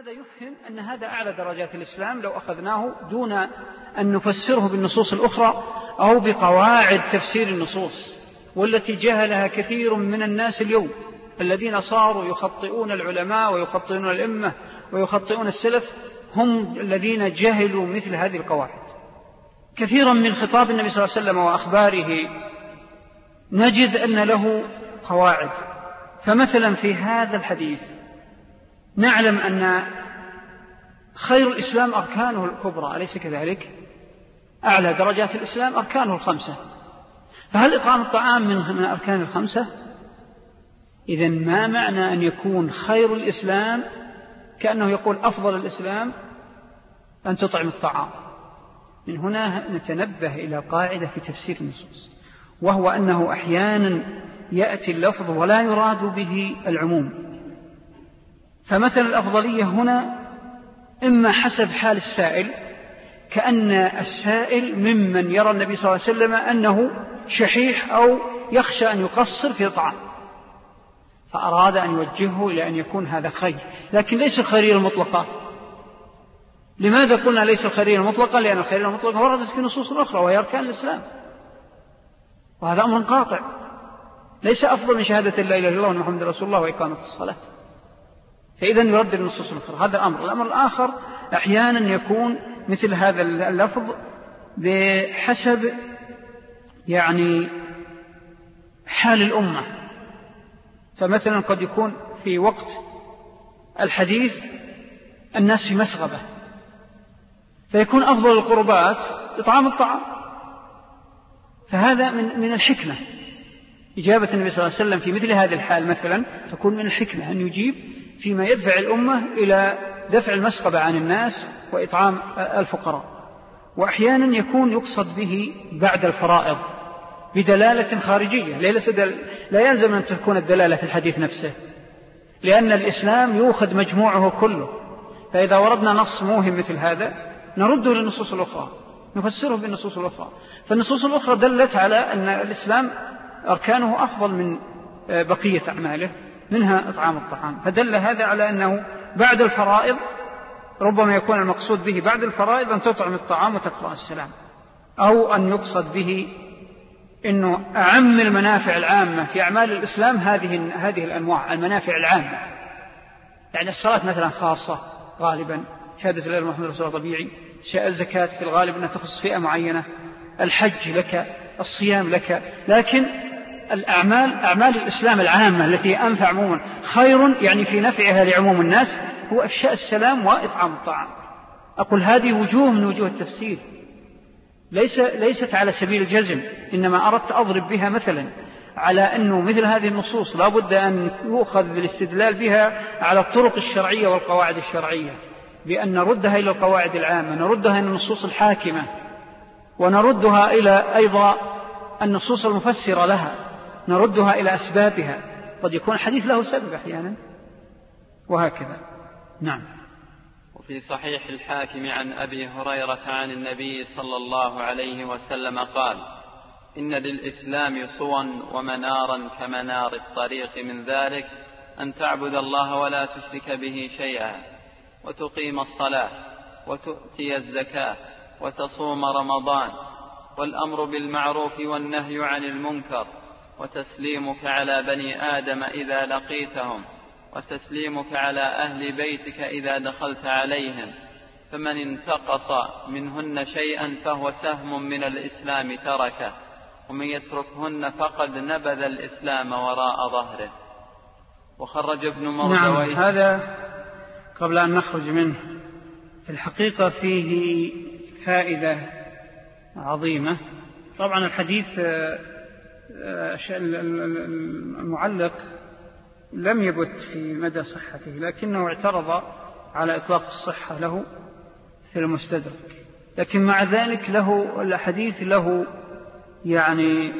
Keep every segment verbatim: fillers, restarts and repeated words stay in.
هذا يفهم أن هذا أعلى درجات الإسلام لو أخذناه دون أن نفسره بالنصوص الأخرى أو بقواعد تفسير النصوص، والتي جهلها كثير من الناس اليوم الذين صاروا يخطئون العلماء ويخطئون الأئمة ويخطئون السلف، هم الذين جهلوا مثل هذه القواعد. كثيرا من خطاب النبي صلى الله عليه وسلم وأخباره نجد أن له قواعد. فمثلا في هذا الحديث نعلم أن خير الإسلام أركانه الكبرى، أليس كذلك؟ أعلى درجات الإسلام أركانه الخمسة، فهل إطعام الطعام من أركان الخمسة؟ إذن ما معنى أن يكون خير الإسلام كأنه يقول أفضل الإسلام أن تطعم الطعام؟ من هنا نتنبه إلى قاعدة في تفسير النصوص، وهو أنه أحيانا يأتي اللفظ ولا يراد به العموم. فمثل الأفضلية هنا إما حسب حال السائل، كأن السائل ممن يرى النبي صلى الله عليه وسلم أنه شحيح أو يخشى أن يقصر في طعام، فأراد أن يوجهه إلى أن يكون هذا خير، لكن ليس الخيرية المطلقة. لماذا قلنا ليس الخيرية المطلقة؟ لأن الخيرية المطلقة وردت في نصوص أخرى وهي أركان الإسلام، وهذا أمر قاطع، ليس أفضل من شهادة لا إله إلا الله ومحمد رسول الله وإقامة الصلاة. فإذا يرد النصوص الأخرى. هذا الأمر. الأمر الآخر أحيانا يكون مثل هذا اللفظ بحسب يعني حال الأمة. فمثلا قد يكون في وقت الحديث الناس في مسغبة، فيكون أفضل القربات إطعام الطعام، فهذا من من الحكمة. إجابة النبي صلى الله عليه وسلم في مثل هذه الحال مثلا تكون من الحكمة أن يجيب فيما يدفع الأمة إلى دفع المسغبة عن الناس وإطعام الفقراء. وأحيانا يكون يقصد به بعد الفرائض بدلالة خارجية، لا يلزم أن تكون الدلالة في الحديث نفسه، لأن الإسلام يؤخذ مجموعه كله. فإذا وردنا نص موهم مثل هذا نرده للنصوص الأخرى، نفسره بالنصوص الأخرى. فالنصوص الأخرى دلت على أن الإسلام أركانه أفضل من بقية أعماله، منها إطعام الطعام، فدل هذا على أنه بعد الفرائض ربما يكون المقصود به بعد الفرائض أن تطعم الطعام وتقرأ السلام، أو أن يقصد به أنه أعم المنافع العامة في أعمال الإسلام هذه هذه الأنواع المنافع العامة. يعني الصلاة مثلا خاصة غالبا، شهادة لا إله إلا الله محمد رسول الله طبيعي، الزكاة في الغالب أنها تخص فئة معينة، الحج لك، الصيام لك. لكن الأعمال أعمال الإسلام العامة التي أنفع عموما خير يعني في نفعها لعموم الناس هو إفشاء السلام وإطعام الطعام. أقول هذه وجوه من وجوه التفسير، ليس ليست على سبيل الجزم، إنما أردت أضرب بها مثلا على أنه مثل هذه النصوص لا بد أن يؤخذ بالاستدلال بها على الطرق الشرعية والقواعد الشرعية، بأن نردها إلى القواعد العامة، نردها إلى النصوص الحاكمة، ونردها إلى أيضا النصوص المفسرة لها، نردها إلى أسبابها. قد يكون الحديث له سبب أحيانا، وهكذا. نعم. وفي صحيح الحاكم عن أبي هريرة عن النبي صلى الله عليه وسلم قال: إن للإسلام صوا ومنارا كمنار الطريق، من ذلك أن تعبد الله ولا تشرك به شيئا، وتقيم الصلاة، وتؤتي الزكاة، وتصوم رمضان، والأمر بالمعروف والنهي عن المنكر، وتسليمك على بني آدم إذا لقيتهم، وتسليمك على أهل بيتك إذا دخلت عليهم، فمن انتقص منهن شيئا فهو سهم من الإسلام تركه، ومن يتركهن فقد نبذ الإسلام وراء ظهره. وخرج ابن مردويه. نعم. هذا قبل أن نخرج منه في الحقيقة فيه فائدة عظيمة. طبعا الحديث المعلق لم يبت في مدى صحته، لكنه اعترض على إطلاق الصحة له في المستدرك، لكن مع ذلك له الحديث له يعني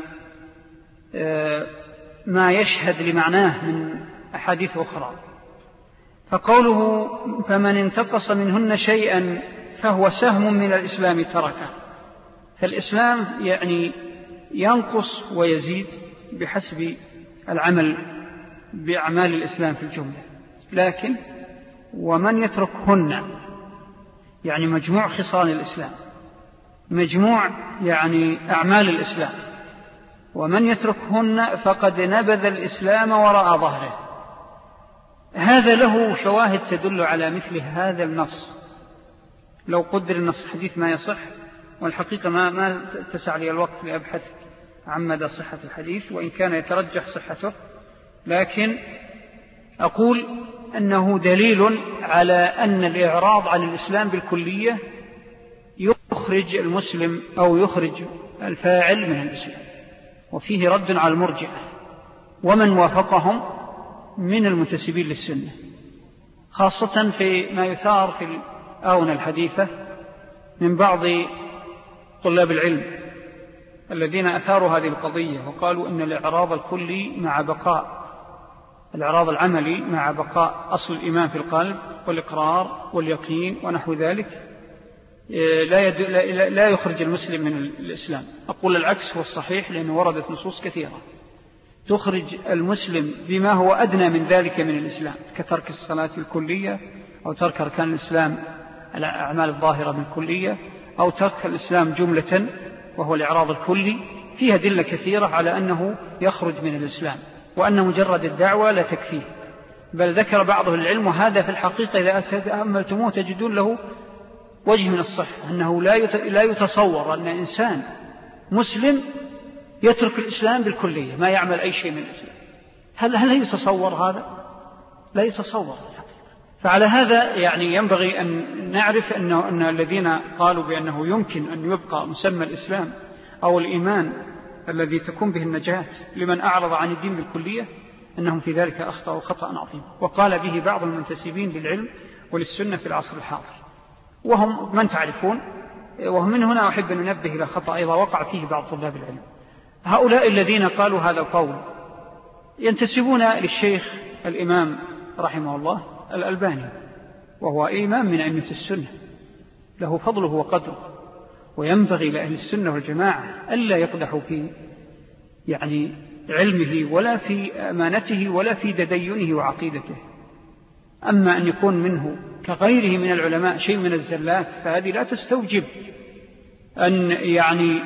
ما يشهد لمعناه من أحاديث أخرى. فقوله فمن انتقص منهن شيئا فهو سهم من الإسلام تركه، فالإسلام يعني ينقص ويزيد بحسب العمل بأعمال الإسلام في الجملة، لكن ومن يتركهن يعني مجموع خصال الإسلام، مجموع يعني أعمال الإسلام، ومن يتركهن فقد نبذ الإسلام وراء ظهره. هذا له شواهد تدل على مثل هذا النص. لو قدر النص حديث ما يصح، والحقيقة ما, ما تسع لي الوقت لأبحث عن مدى صحة الحديث، وإن كان يترجح صحته، لكن أقول أنه دليل على أن الإعراض عن الإسلام بالكلية يخرج المسلم أو يخرج الفاعل من الإسلام، وفيه رد على المرجئة ومن وافقهم من المنتسبين للسنة، خاصة في ما يثار في الآونة الحديثة من بعض طلاب العلم الذين أثاروا هذه القضية وقالوا إن الإعراض الكلي مع بقاء الإعراض العملي مع بقاء أصل الإيمان في القلب والإقرار واليقين ونحو ذلك لا, لا يخرج المسلم من الإسلام. أقول العكس هو الصحيح، لأنه وردت نصوص كثيرة تخرج المسلم بما هو أدنى من ذلك من الإسلام، كترك الصلاة الكلية، أو ترك أركان الإسلام الأعمال الظاهرة بالكلية، أو ترك الإسلام جملة وهو الإعراض الكلي. فيها دلة كثيرة على أنه يخرج من الإسلام، وأن مجرد الدعوة لا تكفيه. بل ذكر بعض العلم، وهذا في الحقيقة إذا تأملتموه تجدون له وجه من الصحة، أنه لا يتصور أن إنسان مسلم يترك الإسلام بالكلية، ما يعمل أي شيء من الإسلام. هل هل يتصور هذا؟ لا يتصور. فعلى هذا يعني ينبغي أن نعرف أنه أن الذين قالوا بأنه يمكن أن يبقى مسمى الإسلام أو الإيمان الذي تكون به النجاة لمن أعرض عن الدين بالكلية، أنهم في ذلك أخطأوا خطأ عظيم، وقال به بعض المنتسبين للعلم وللسنة في العصر الحاضر، وهم من تعرفون. وهم من هنا أحب أن ننبه إلى خطأ أيضا وقع فيه بعض طلاب العلم. هؤلاء الذين قالوا هذا القول ينتسبون للشيخ الإمام رحمه الله الألباني، وهو إمام من أئمة السنة، له فضله وقدره، وينبغي لأهل السنة والجماعة ألا يقدحوا في يعني علمه ولا في أمانته ولا في تدينه وعقيدته. أما أن يكون منه كغيره من العلماء شيء من الزلات، فهذه لا تستوجب أن يعني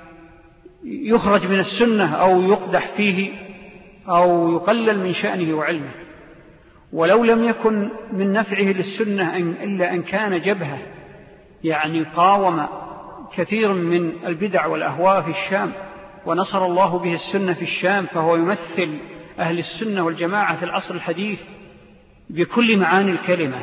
يخرج من السنة أو يقدح فيه أو يقلل من شأنه وعلمه. ولو لم يكن من نفعه للسنة إلا أن كان جبهة يعني قاوم كثير من البدع والأهواء في الشام، ونصر الله به السنة في الشام، فهو يمثل أهل السنة والجماعة في العصر الحديث بكل معاني الكلمة،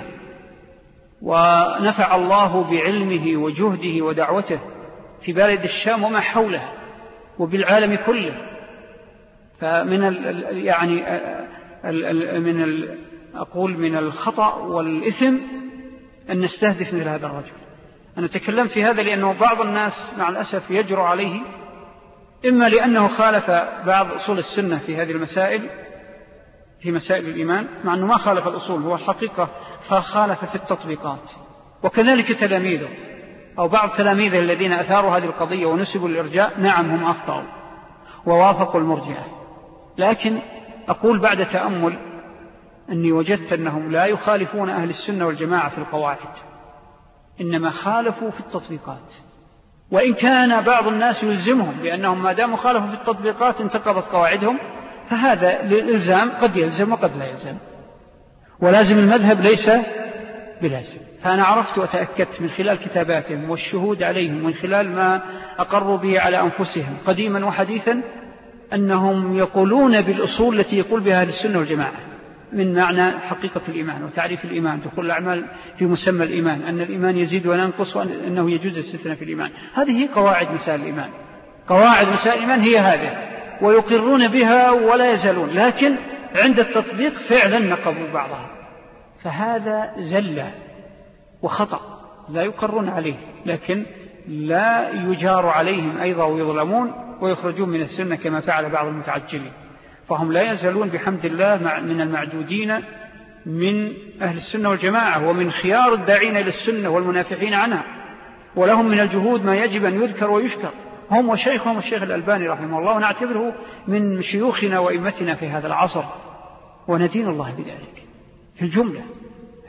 ونفع الله بعلمه وجهده ودعوته في بلد الشام وما حولها وبالعالم كله. فمن ال يعني ال من ال أقول من الخطأ والإثم أن نستهدف مثل هذا الرجل. أنا أتكلم في هذا لأنه بعض الناس مع الأسف يجرؤ عليه، إما لأنه خالف بعض أصول السنة في هذه المسائل، في مسائل الإيمان، مع أنه ما خالف الأصول، هو الحقيقة فخالف في التطبيقات. وكذلك تلاميذه أو بعض تلاميذه الذين أثاروا هذه القضية ونسبوا الإرجاء، نعم هم أخطأوا ووافقوا المرجئة. لكن أقول بعد تأمل أني وجدت أنهم لا يخالفون أهل السنة والجماعة في القواعد، إنما خالفوا في التطبيقات. وإن كان بعض الناس يلزمهم بأنهم ما داموا خالفوا في التطبيقات انتقضت قواعدهم، فهذا للإلزام قد يلزم وقد لا يلزم، ولازم المذهب ليس بلازم. فأنا عرفت وتأكدت من خلال كتاباتهم والشهود عليهم ومن خلال ما أقروا به على أنفسهم قديما وحديثا أنهم يقولون بالأصول التي يقول بها أهل السنة والجماعة من معنى حقيقة الإيمان وتعريف الإيمان، دخول الأعمال في مسمى الإيمان، أن الإيمان يزيد وينقص، وأنه يجوز الاستثناء في الإيمان. هذه هي قواعد مسائل الإيمان، قواعد مسائل الإيمان هي هذه، ويقرون بها ولا يزالون، لكن عند التطبيق فعلا نقضوا بعضها. فهذا زلة وخطأ لا يقرون عليه، لكن لا يجار عليهم أيضا ويظلمون ويخرجون من السنة كما فعل بعض المتعجلين. فهم لا يزالون بحمد الله من المعدودين من أهل السنة والجماعة، ومن خيار الداعين إلى السنة والمنافحين عنها، ولهم من الجهود ما يجب أن يذكر ويشكر، هم وشيخهم الشيخ الألباني رحمه الله، ونعتبره من شيوخنا وإمتنا في هذا العصر، وندين الله بذلك في الجملة.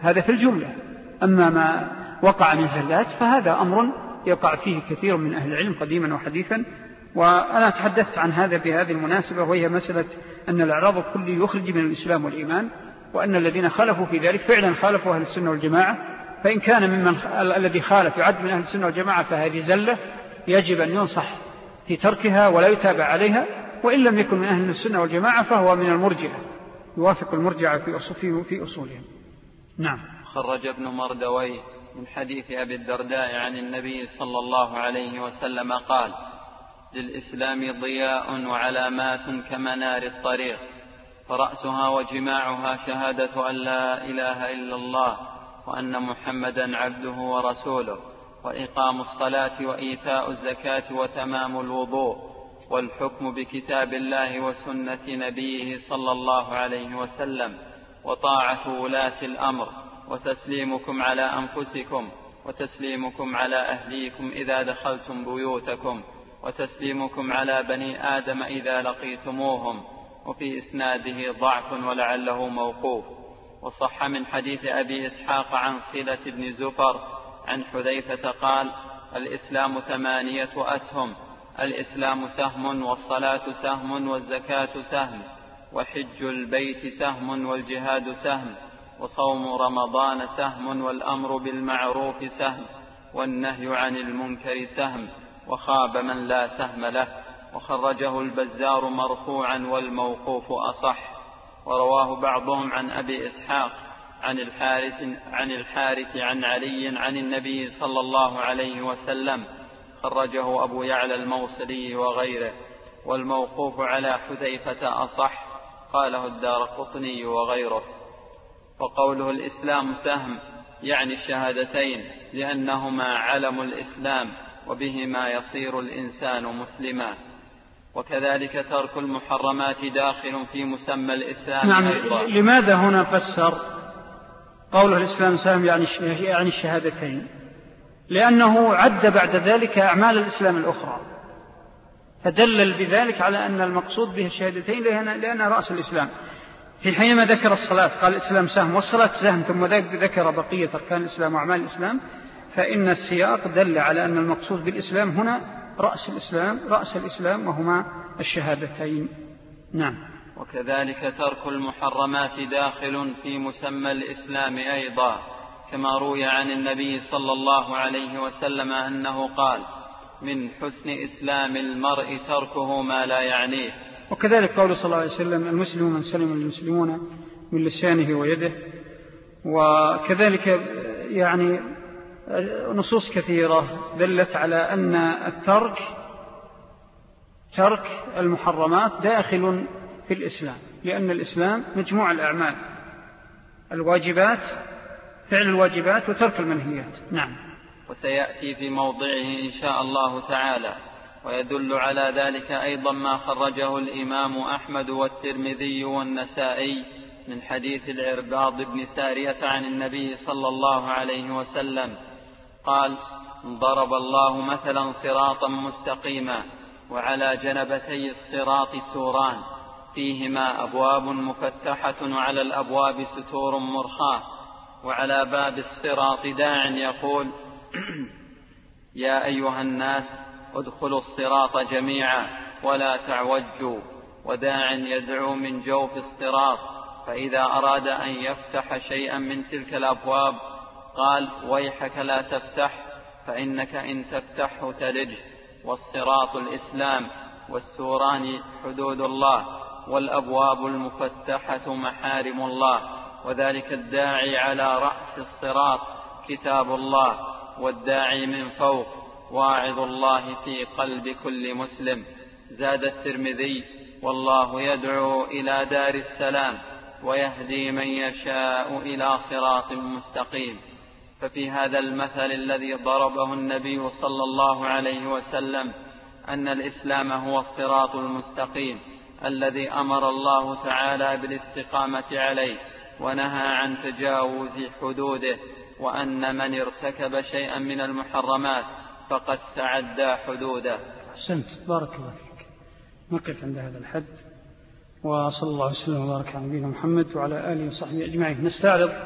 هذا في الجملة. أما ما وقع من زلات فهذا أمر يقع فيه كثير من أهل العلم قديما وحديثا. وأنا تحدثت عن هذا بهذه المناسبة، وهي مسألة أن الإعراض الكلي يخرج من الإسلام والإيمان، وأن الذين خالفوا في ذلك فعلا خالفوا أهل السنة والجماعة. فإن كان ممن الذي خالف يعد من أهل السنة والجماعة فهذه زلة يجب أن ينصح في تركها ولا يتابع عليها، وإن لم يكن من أهل السنة والجماعة فهو من المرجئة، يوافق المرجئة في أصولهم. نعم. خرج ابن مردوي من حديث أبي الدرداء عن النبي صلى الله عليه وسلم قال: للإسلام ضياء وعلامات كمنار الطريق، فرأسها وجماعها شهادة أن لا إله إلا الله وأن محمدا عبده ورسوله، وإقام الصلاة وإيتاء الزكاة وتمام الوضوء، والحكم بكتاب الله وسنة نبيه صلى الله عليه وسلم، وطاعة ولاة الأمر، وتسليمكم على أنفسكم، وتسليمكم على أهليكم إذا دخلتم بيوتكم، وتسليمكم على بني آدم إذا لقيتموهم. وفي إسناده ضعف ولعله موقوف. وصح من حديث أبي إسحاق عن صلة بن زفر عن حذيفة قال: الإسلام ثمانية أسهم: الإسلام سهم، والصلاة سهم، والزكاة سهم، وحج البيت سهم، والجهاد سهم، وصوم رمضان سهم، والأمر بالمعروف سهم، والنهي عن المنكر سهم، وخاب من لا سهم له. وخرجه البزار مرفوعا والموقوف أصح. ورواه بعضهم عن أبي إسحاق عن الحارث عن الحارث عن علي عن النبي صلى الله عليه وسلم، خرجه أبو يعلى الموصلي وغيره. والموقوف على حذيفة أصح، قاله الدارقطني وغيره. وقوله الإسلام سهم يعني الشهادتين، لأنهما علم الإسلام وبهما يصير الإنسان مسلما. وكذلك ترك المحرمات داخل في مسمى الإسلام. نعم. لماذا هنا فسر قوله الإسلام سهم يعني الشهادتين؟ لأنه عد بعد ذلك أعمال الإسلام الأخرى، فدلل بذلك على أن المقصود به الشهادتين لأنها رأس الإسلام. في حينما ذكر الصلاة قال الإسلام سهم والصلاة سهم، ثم ذكر بقية أركان الإسلام وأعمال الإسلام، فإن السياق دل على أن المقصود بالإسلام هنا رأس الإسلام رأس الإسلام وهما الشهادتين. نعم. وكذلك ترك المحرمات داخل في مسمى الإسلام أيضا، كما روي عن النبي صلى الله عليه وسلم أنه قال: من حسن إسلام المرء تركه ما لا يعنيه. وكذلك قول صلى الله عليه وسلم: المسلم من سلم المسلمون من لسانه ويده. وكذلك يعني نصوص كثيرة دلت على أن الترك ترك المحرمات داخل في الإسلام، لأن الإسلام مجموع الأعمال، الواجبات، فعل الواجبات وترك المنهيات. نعم. وسيأتي في موضعه إن شاء الله تعالى. ويدل على ذلك أيضا ما خرجه الإمام أحمد والترمذي والنسائي من حديث العرباض بن سارية عن النبي صلى الله عليه وسلم قال: ضرب الله مثلا صراطا مستقيما، وعلى جنبتي الصراط سوران، فيهما أبواب مفتحة وعلى الأبواب ستور مرخاة، وعلى باب الصراط داع يقول: يا أيها الناس ادخلوا الصراط جميعا ولا تعوجوا، وداع يدعو من جوف الصراط، فإذا أراد أن يفتح شيئا من تلك الأبواب قال: ويحك لا تفتح، فإنك إن تفتحه تلج. والصراط الإسلام، والسوران حدود الله، والأبواب المفتحة محارم الله، وذلك الداعي على رأس الصراط كتاب الله، والداعي من فوق واعظ الله في قلب كل مسلم. زاد الترمذي: والله يدعو إلى دار السلام ويهدي من يشاء إلى صراط مستقيم. ففي هذا المثل الذي ضربه النبي صلى الله عليه وسلم أن الإسلام هو الصراط المستقيم الذي أمر الله تعالى بالاستقامة عليه ونهى عن تجاوز حدوده، وأن من ارتكب شيئا من المحرمات فقد تعدى حدوده. أحسنت، بارك الله فيك. نقف عند هذا الحد، وصلى الله وسلم وبارك على نبينا محمد وعلى آله وصحبه أجمعين. نستعرض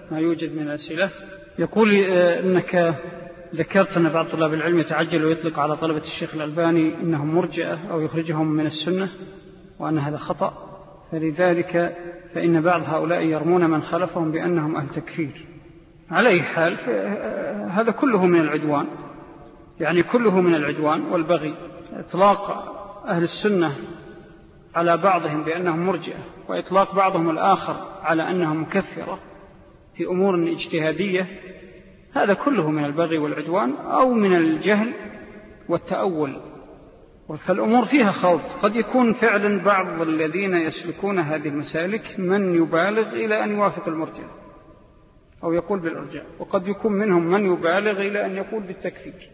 ما يوجد من الأسئلة. يقول إنك ذكرت أن بعض طلاب العلم يتعجل ويطلق على طلبة الشيخ الألباني إنهم مرجئة أو يخرجهم من السنة، وأن هذا خطأ، فلذلك فإن بعض هؤلاء يرمون من خلفهم بأنهم أهل تكفير. على أي حال هذا كله من العدوان، يعني كله من العدوان والبغي. إطلاق أهل السنة على بعضهم بأنهم مرجئة، وإطلاق بعضهم الآخر على أنهم مكفرة في أمور اجتهادية، هذا كله من البغي والعدوان أو من الجهل والتأول. فالأمور فيها خلط، قد يكون فعلا بعض الذين يسلكون هذه المسالك من يبالغ إلى أن يوافق المرجئة أو يقول بالإرجاء، وقد يكون منهم من يبالغ إلى أن يقول بالتكفير.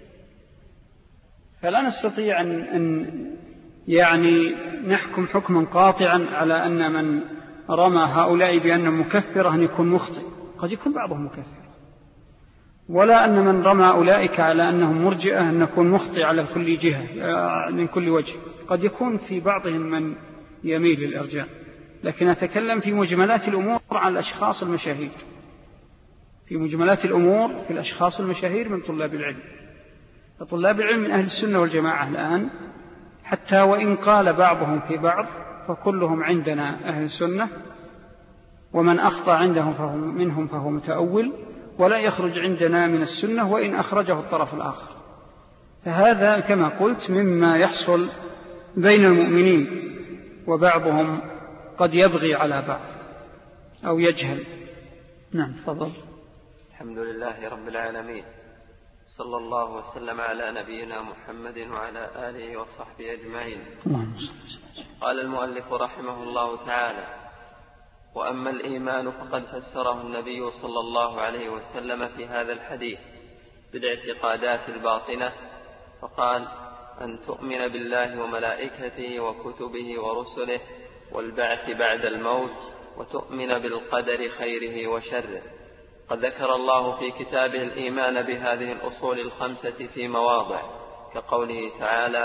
فلا نستطيع أن, أن يعني نحكم حكما قاطعا على أن من رمى هؤلاء بأنهم مكفرة أن يكون مخطئ، قد يكون بعضهم مكفر، ولا أن من رمى أولئك على أنهم مرجئة أن نكون مخطئ على كل جهة من كل وجه، قد يكون في بعضهم من يميل للإرجاء. لكن أتكلم في مجملات الأمور عن الأشخاص المشاهير، في مجملات الأمور في الأشخاص المشاهير من طلاب العلم. فطلاب العلم من أهل السنة والجماعة الآن، حتى وإن قال بعضهم في بعض فكلهم عندنا أهل السنة، ومن أخطأ عندهم فهو منهم فهو متأول، ولا يخرج عندنا من السنة وإن أخرجه الطرف الآخر. فهذا كما قلت مما يحصل بين المؤمنين، وبعضهم قد يبغي على بعض أو يجهل. نعم تفضل. الحمد لله رب العالمين، صلى الله وسلم على نبينا محمد وعلى آله وصحبه أجمعين. قال المؤلف رحمه الله تعالى: وأما الإيمان فقد فسره النبي صلى الله عليه وسلم في هذا الحديث بالاعتقادات الباطنة، فقال: أن تؤمن بالله وملائكته وكتبه ورسله والبعث بعد الموت، وتؤمن بالقدر خيره وشره. قد ذكر الله في كتابه الإيمان بهذه الأصول الخمسة في مواضع، كقوله تعالى: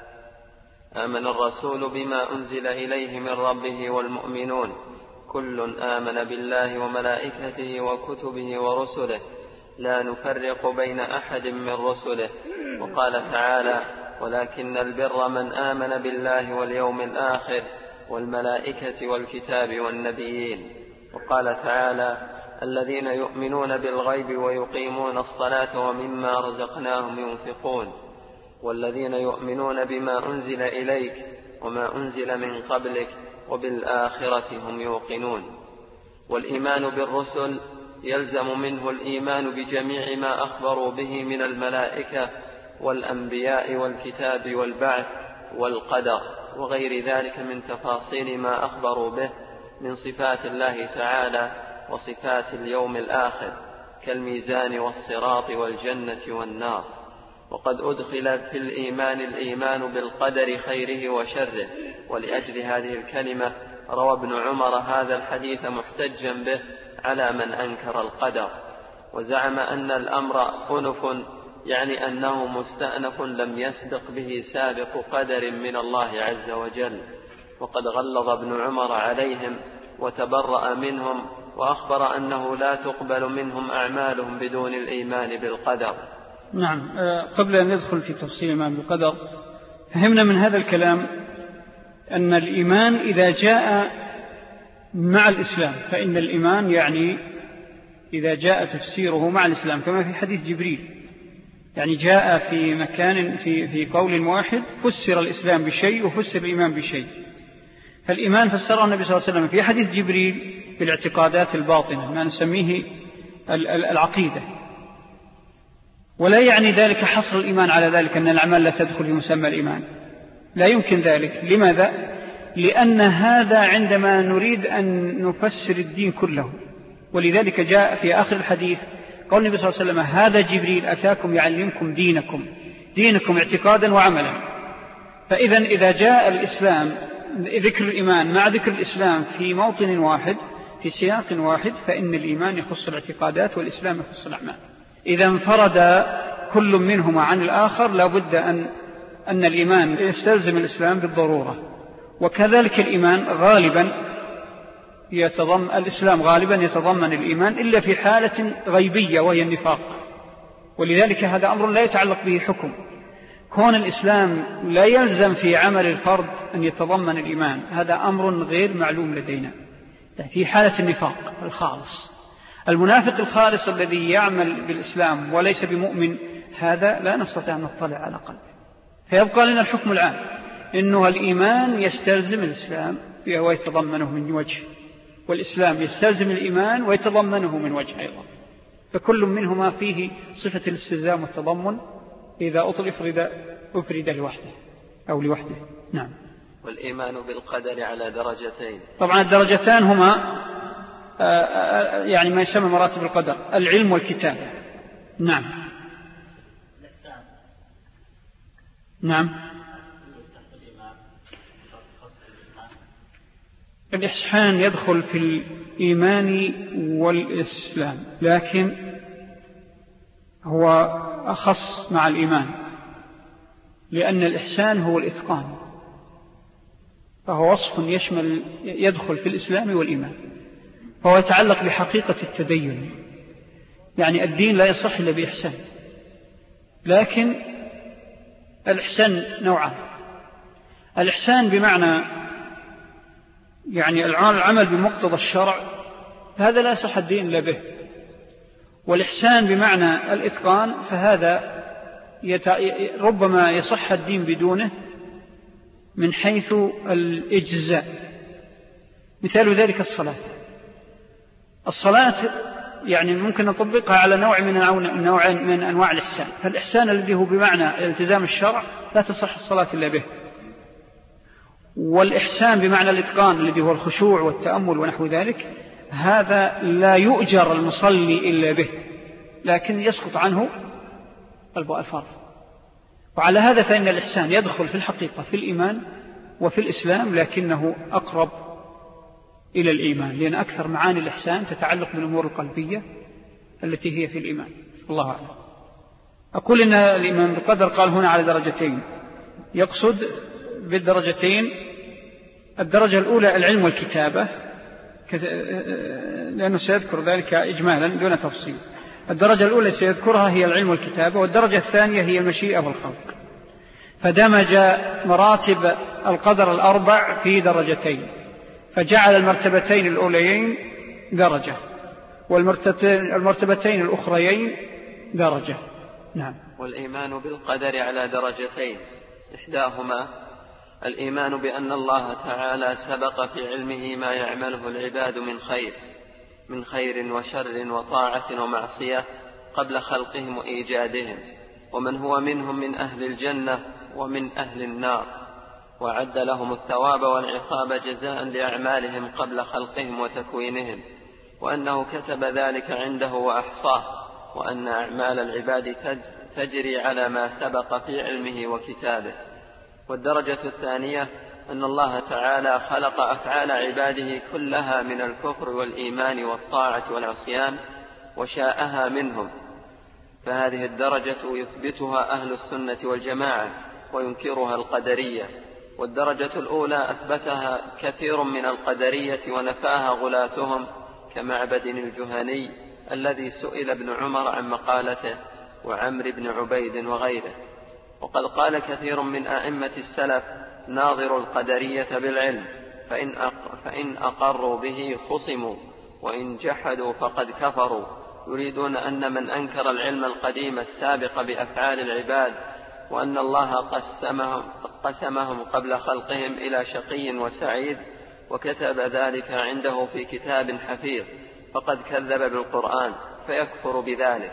آمن الرسول بما أنزل إليه من ربه والمؤمنون كل آمن بالله وملائكته وكتبه ورسله لا نفرق بين أحد من رسله. وقال تعالى: ولكن البر من آمن بالله واليوم الآخر والملائكة والكتاب والنبيين. وقال تعالى: الذين يؤمنون بالغيب ويقيمون الصلاة ومما رزقناهم ينفقون. والذين يؤمنون بما أنزل إليك وما أنزل من قبلك وبالآخرة هم يوقنون. والإيمان بالرسل يلزم منه الإيمان بجميع ما أخبروا به من الملائكة والأنبياء والكتاب والبعث والقدر وغير ذلك من تفاصيل ما أخبروا به من صفات الله تعالى وصفات اليوم الآخر، كالميزان والصراط والجنة والنار. وقد أدخل في الإيمان الإيمان بالقدر خيره وشره، ولأجل هذه الكلمة روى ابن عمر هذا الحديث محتجا به على من أنكر القدر، وزعم أن الأمر أنف، يعني أنه مستأنف لم يسبق به سابق قدر من الله عز وجل. وقد غلظ ابن عمر عليهم وتبرأ منهم، وأخبر أنه لا تقبل منهم أعمالهم بدون الإيمان بالقدر. نعم. قبل أن ندخل في تفصيل الإيمان بالقدر، فهمنا من هذا الكلام أن الإيمان إذا جاء مع الإسلام، فإن الإيمان يعني إذا جاء تفسيره مع الإسلام، كما في حديث جبريل، يعني جاء في مكان في في قول واحد فسر الإسلام بشيء وفسر الإيمان بشيء. فالإيمان فسره النبي صلى الله عليه وسلم في حديث جبريل بالاعتقادات الباطنة، ما نسميه العقيدة. ولا يعني ذلك حصر الإيمان على ذلك أن الأعمال لا تدخل في مسمى الإيمان، لا يمكن ذلك. لماذا؟ لأن هذا عندما نريد أن نفسر الدين كله، ولذلك جاء في آخر الحديث قول النبي صلى الله عليه وسلم: هذا جبريل أتاكم يعلمكم دينكم، دينكم اعتقادا وعملا. فإذا إذا جاء الإسلام ذكر الإيمان مع ذكر الإسلام في موطن واحد في سياق واحد، فإن الإيمان يخص الاعتقادات والإسلام يخص الأعمال. إذا انفرد كل منهما عن الآخر لابد أن أن الإيمان يستلزم الإسلام بالضرورة. وكذلك الإيمان غالبا يتضمن الإسلام غالبا يتضمن الإيمان إلا في حالة غيبية وهي النفاق، ولذلك هذا أمر لا يتعلق به حكم. كون الإسلام لا يلزم في عمل الفرد أن يتضمن الإيمان، هذا أمر غير معلوم لدينا. في حالة النفاق الخالص، المنافق الخالص الذي يعمل بالإسلام وليس بمؤمن، هذا لا نستطيع أن نطلع على قلبه. فيبقى لنا الحكم العام إنه الإيمان يستلزم الإسلام ويتضمنه من وجه، والإسلام يستلزم الإيمان ويتضمنه من وجه أيضا، فكل منهما فيه صفة الاستلزام والتضمن إذا أطلق أفرد لوحده أو لوحده. نعم. والإيمان بالقدر على درجتين. طبعا الدرجتان هما يعني ما يسمى مراتب القدر، العلم والكتابة. نعم. نعم. الإحسان يدخل في الإيمان والإسلام، لكن هو أخص مع الإيمان، لأن الإحسان هو الإتقان، فهو وصف يشمل يدخل في الإسلام والإيمان، فهو يتعلق بحقيقة التدين. يعني الدين لا يصح إلا بإحسان، لكن الإحسان نوعان. الإحسان بمعنى يعني العمل بمقتضى الشرع، هذا لا يصح الدين إلا به. والإحسان بمعنى الإتقان، فهذا يتع... ربما يصح الدين بدونه من حيث الإجزاء. مثال ذلك الصلاة. الصلاة يعني ممكن نطبقها على نوع من نوع من أنواع الإحسان، فالإحسان الذي هو بمعنى التزام الشرع لا تصح الصلاة إلا به، والإحسان بمعنى الإتقان الذي هو الخشوع والتأمل ونحو ذلك، هذا لا يؤجر المصلي إلا به، لكن يسقط عنه الفرض. وعلى هذا فإن الإحسان يدخل في الحقيقة في الإيمان وفي الإسلام، لكنه أقرب إلى الإيمان، لأن أكثر معاني الإحسان تتعلق بالأمور القلبية التي هي في الإيمان. الله أعلم. أقول إن الإيمان بالقدر قال هنا على درجتين، يقصد بالدرجتين الدرجة الأولى العلم والكتابة، لأنه سيذكر ذلك إجمالا دون تفصيل. الدرجة الأولى سيذكرها هي العلم والكتابة، والدرجة الثانية هي المشيئة والخلق، فدمج مراتب القدر الأربع في درجتين، فجعل المرتبتين الأوليين درجة والمرتبتين الأخريين درجة. نعم. والإيمان بالقدر على درجتين، إحداهما الإيمان بأن الله تعالى سبق في علمه ما يعمله العباد من خير من خير وشر وطاعة ومعصية قبل خلقهم وإيجادهم، ومن هو منهم من أهل الجنة ومن أهل النار، وعد لهم الثواب والعقاب جزاء لأعمالهم قبل خلقهم وتكوينهم، وأنه كتب ذلك عنده وأحصاه، وأن أعمال العباد تجري على ما سبق في علمه وكتابه. والدرجة الثانية أن الله تعالى خلق أفعال عباده كلها من الكفر والإيمان والطاعة والعصيان وشاءها منهم، فهذه الدرجة يثبتها أهل السنة والجماعة وينكرها القدرية. والدرجة الأولى أثبتها كثير من القدرية ونفاها غلاتهم كمعبد الجهني الذي سئل ابن عمر عن مقالته وعمر بن عبيد وغيره. وقد قال كثير من أئمة السلف ناظر القدرية بالعلم، فإن, أق... فإن أقروا به خصموا، وإن جحدوا فقد كفروا، يريدون أن من أنكر العلم القديم السابق بأفعال العباد وأن الله قسمهم, قسمهم قبل خلقهم إلى شقي وسعيد وكتب ذلك عنده في كتاب حفيظ، فقد كذب بالقرآن فيكفر بذلك.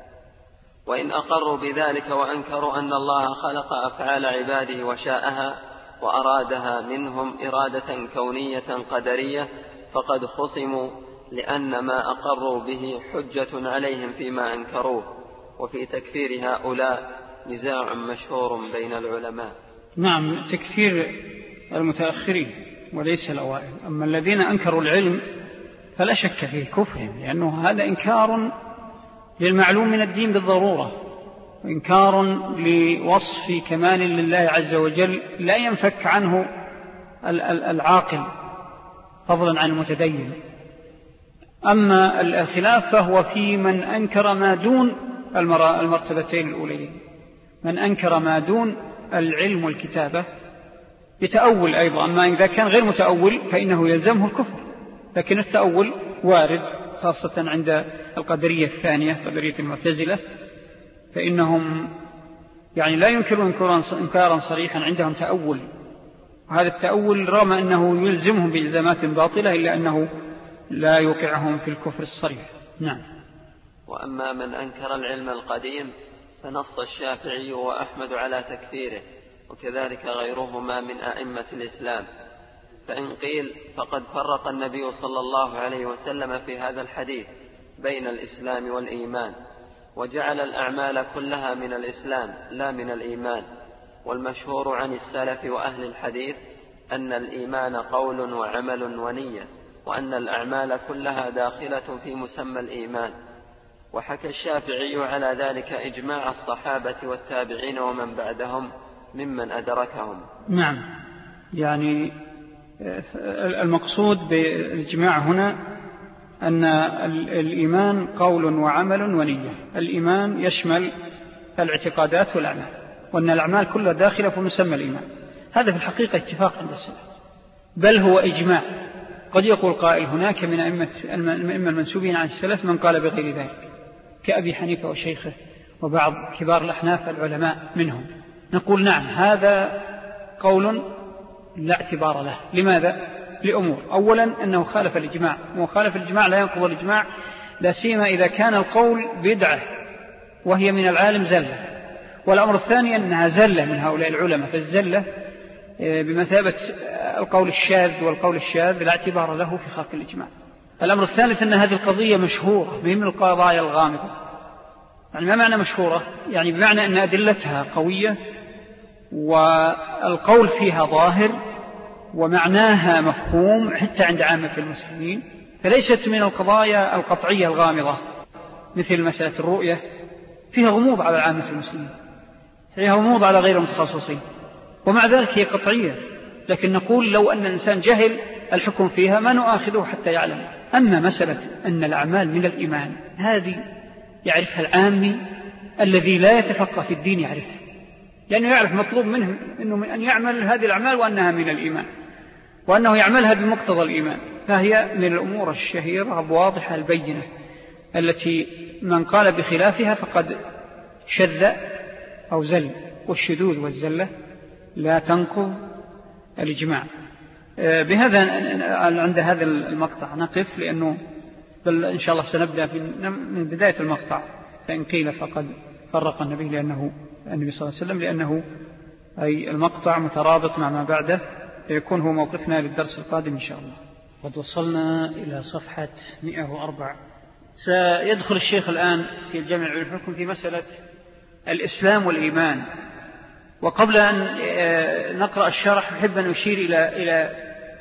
وإن أقروا بذلك وأنكروا أن الله خلق أفعال عباده وشاءها وأرادها منهم إرادة كونية قدرية فقد خصموا، لأن ما أقروا به حجة عليهم فيما أنكروه. وفي تكفير هؤلاء نزاع مشهور بين العلماء. نعم، تكفير المتأخرين وليس الأوائل. أما الذين أنكروا العلم فلا شك في كفرهم، لأنه هذا إنكار للمعلوم من الدين بالضرورة، وإنكار لوصف كمال لله عز وجل لا ينفك عنه العاقل فضلا عن المتدين. أما الخلاف فهو في من أنكر ما دون المرتبتين الأولين، من أنكر ما دون العلم والكتابة يتأول أيضا. أما إذا كان غير متأول فإنه يلزمه الكفر، لكن التأول وارد خاصة عند القدرية الثانية، قدرية المعتزلة، فإنهم يعني لا ينكرون إنكارا صريحا، عندهم تأول، وهذا التأول رغم أنه يلزمهم بإلزامات باطلة إلا أنه لا يوقعهم في الكفر الصريح. نعم. وأما من أنكر العلم القديم فنص الشافعي وأحمد على تكفيره، وكذلك غيرهما من أئمة الإسلام. فإن قيل فقد فرق النبي صلى الله عليه وسلم في هذا الحديث بين الإسلام والإيمان، وجعل الأعمال كلها من الإسلام لا من الإيمان. والمشهور عن السلف وأهل الحديث أن الإيمان قول وعمل ونية، وأن الأعمال كلها داخلة في مسمى الإيمان. وحكى الشافعي على ذلك إجماع الصحابة والتابعين ومن بعدهم ممن أدركهم. نعم، يعني المقصود بالإجماع هنا أن الإيمان قول وعمل ونية. الإيمان يشمل الاعتقادات والأعمال، وأن الأعمال كلها داخلة في مسمى الإيمان. هذا في الحقيقة اتفاق عند السلف، بل هو إجماع. قد يقول قائل هناك من أئمة المنسوبين عن السلف من قال بغير ذلك، كأبي حنيفة وشيخه وبعض كبار الأحناف العلماء منهم. نقول نعم، هذا قول لا اعتبار له. لماذا؟ لأمور. أولا أنه خالف الإجماع، وخالف الإجماع لا ينقض الإجماع، لا سيما إذا كان القول بدعة وهي من العالم زلة. والأمر الثاني أنها زلة من هؤلاء العلماء، فالزلة بمثابة القول الشاذ، والقول الشاذ لا اعتبار له في خارق الإجماع. الأمر الثالث أن هذه القضية مشهورة، من القضايا الغامضة. يعني ما معنى مشهورة؟ يعني بمعنى أن أدلتها قوية والقول فيها ظاهر ومعناها مفهوم حتى عند عامة المسلمين، فليست من القضايا القطعية الغامضة مثل مسألة الرؤية، فيها غموض على عامة المسلمين، فيها غموض على غير المتخصصين، ومع ذلك هي قطعية. لكن نقول لو أن الإنسان جهل الحكم فيها ما نؤاخذه حتى يعلم. أما مسألة أن الأعمال من الإيمان هذه يعرفها العامي الذي لا يتفقه في الدين، يعرفها لأنه يعرف مطلوب منه أنه من أن يعمل هذه الأعمال وأنها من الإيمان، وأنه يعملها بمقتضى الإيمان. فهي من الأمور الشهيرة الواضحة البينة التي من قال بخلافها فقد شذ أو زل، والشذوذ والزلة لا تنقض الإجماع. بهذا عند هذا المقطع نقف، لأنه بل إن شاء الله سنبدأ من بداية المقطع. فإن قيل فقد فرق النبي لأنه النبي صلى الله عليه وسلم لأنه أي المقطع مترابط مع ما بعده، يكون هو موقفنا للدرس القادم إن شاء الله. قد وصلنا إلى صفحة مئة وأربعة. سيدخل الشيخ الآن في الجامع الحكم في مسألة الإسلام والإيمان. وقبل أن نقرأ الشرح أحب أن أشير إلى إلى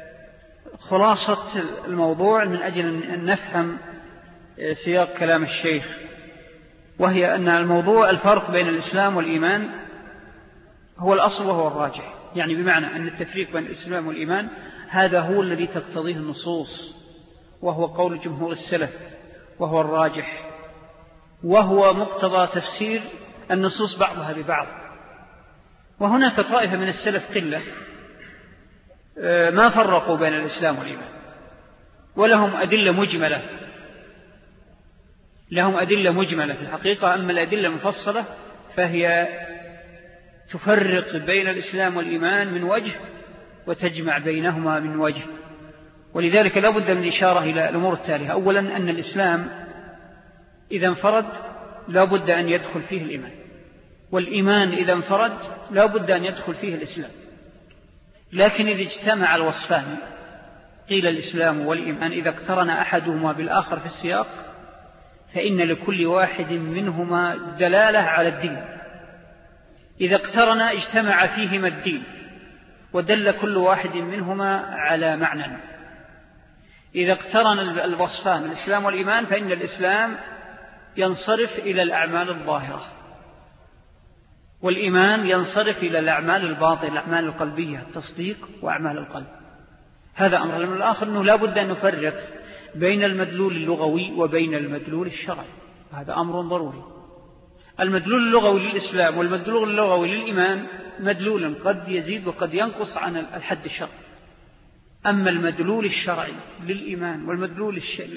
خلاصة الموضوع من أجل أن نفهم سياق كلام الشيخ، وهي أن الموضوع الفرق بين الإسلام والإيمان هو الأصل وهو الراجح. يعني بمعنى أن التفريق بين الإسلام والإيمان هذا هو الذي تقتضيه النصوص، وهو قول جمهور السلف، وهو الراجح، وهو مقتضى تفسير النصوص بعضها ببعض. وهناك طائفة من السلف قلة ما فرقوا بين الإسلام والإيمان، ولهم أدلة مجملة لهم أدلة مجملة في الحقيقة. أما الأدلة المفصلة فهي تفرق بين الإسلام والإيمان من وجه وتجمع بينهما من وجه. ولذلك لا بد من الإشارة إلى الأمور التالية. أولا أن الإسلام إذا انفرد لا بد أن يدخل فيه الإيمان، والإيمان إذا انفرد لا بد أن يدخل فيه الإسلام. لكن إذا اجتمع الوصفان قيل الإسلام والإيمان إذا اقترن أحدهما بالآخر في السياق فإن لكل واحد منهما دلالة على الدين. إذا اقترن اجتمع فيهما الدين ودل كل واحد منهما على معنى. إذا اقترن الوصفان الإسلام والإيمان فإن الإسلام ينصرف إلى الأعمال الظاهرة، والإيمان ينصرف إلى الأعمال الباطنة، الأعمال القلبية، التصديق وأعمال القلب. هذا أمر. الأمر الآخر أنه لا بد أن نفرق بين المدلول اللغوي وبين المدلول الشرعي، هذا أمر ضروري. المدلول اللغوي للإسلام والمدلول اللغوي للإيمان مدلول قد يزيد وقد ينقص عن الحد الشرعي. أما المدلول الشرعي للإيمان والمدلول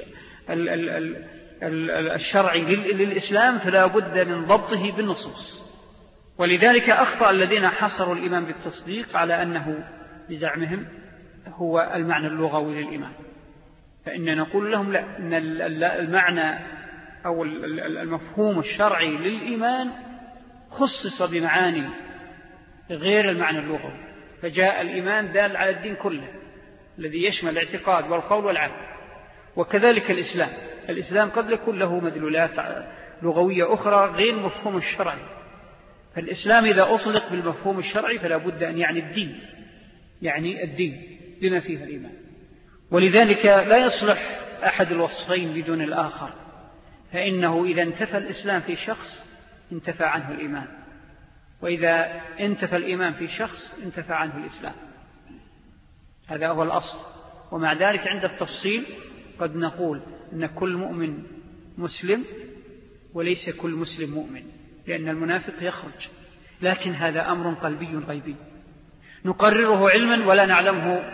الشرعي للإسلام فلا بد من ضبطه بالنصوص. ولذلك أخطأ الذين حصروا الإيمان بالتصديق على أنه بزعمهم هو المعنى اللغوي للإيمان، فإننا نقول لهم لا، إن المعنى أو المفهوم الشرعي للإيمان خصص بمعاني غير المعنى اللغوي، فجاء الإيمان دال على الدين كله الذي يشمل الاعتقاد والقول والعمل. وكذلك الإسلام، الإسلام قد يكون له مدلولات لغوية أخرى غير مفهوم الشرعي، فالإسلام إذا أطلق بالمفهوم الشرعي فلا بد أن يعني الدين، يعني الدين بما فيه الإيمان. ولذلك لا يصلح أحد الوصفين بدون الآخر، فإنه إذا انتفى الإسلام في شخص انتفى عنه الإيمان، وإذا انتفى الإيمان في شخص انتفى عنه الإسلام، هذا هو الأصل. ومع ذلك عند التفصيل قد نقول أن كل مؤمن مسلم وليس كل مسلم مؤمن، لأن المنافق يخرج، لكن هذا أمر قلبي غيبي نقرره علما ولا نعلمه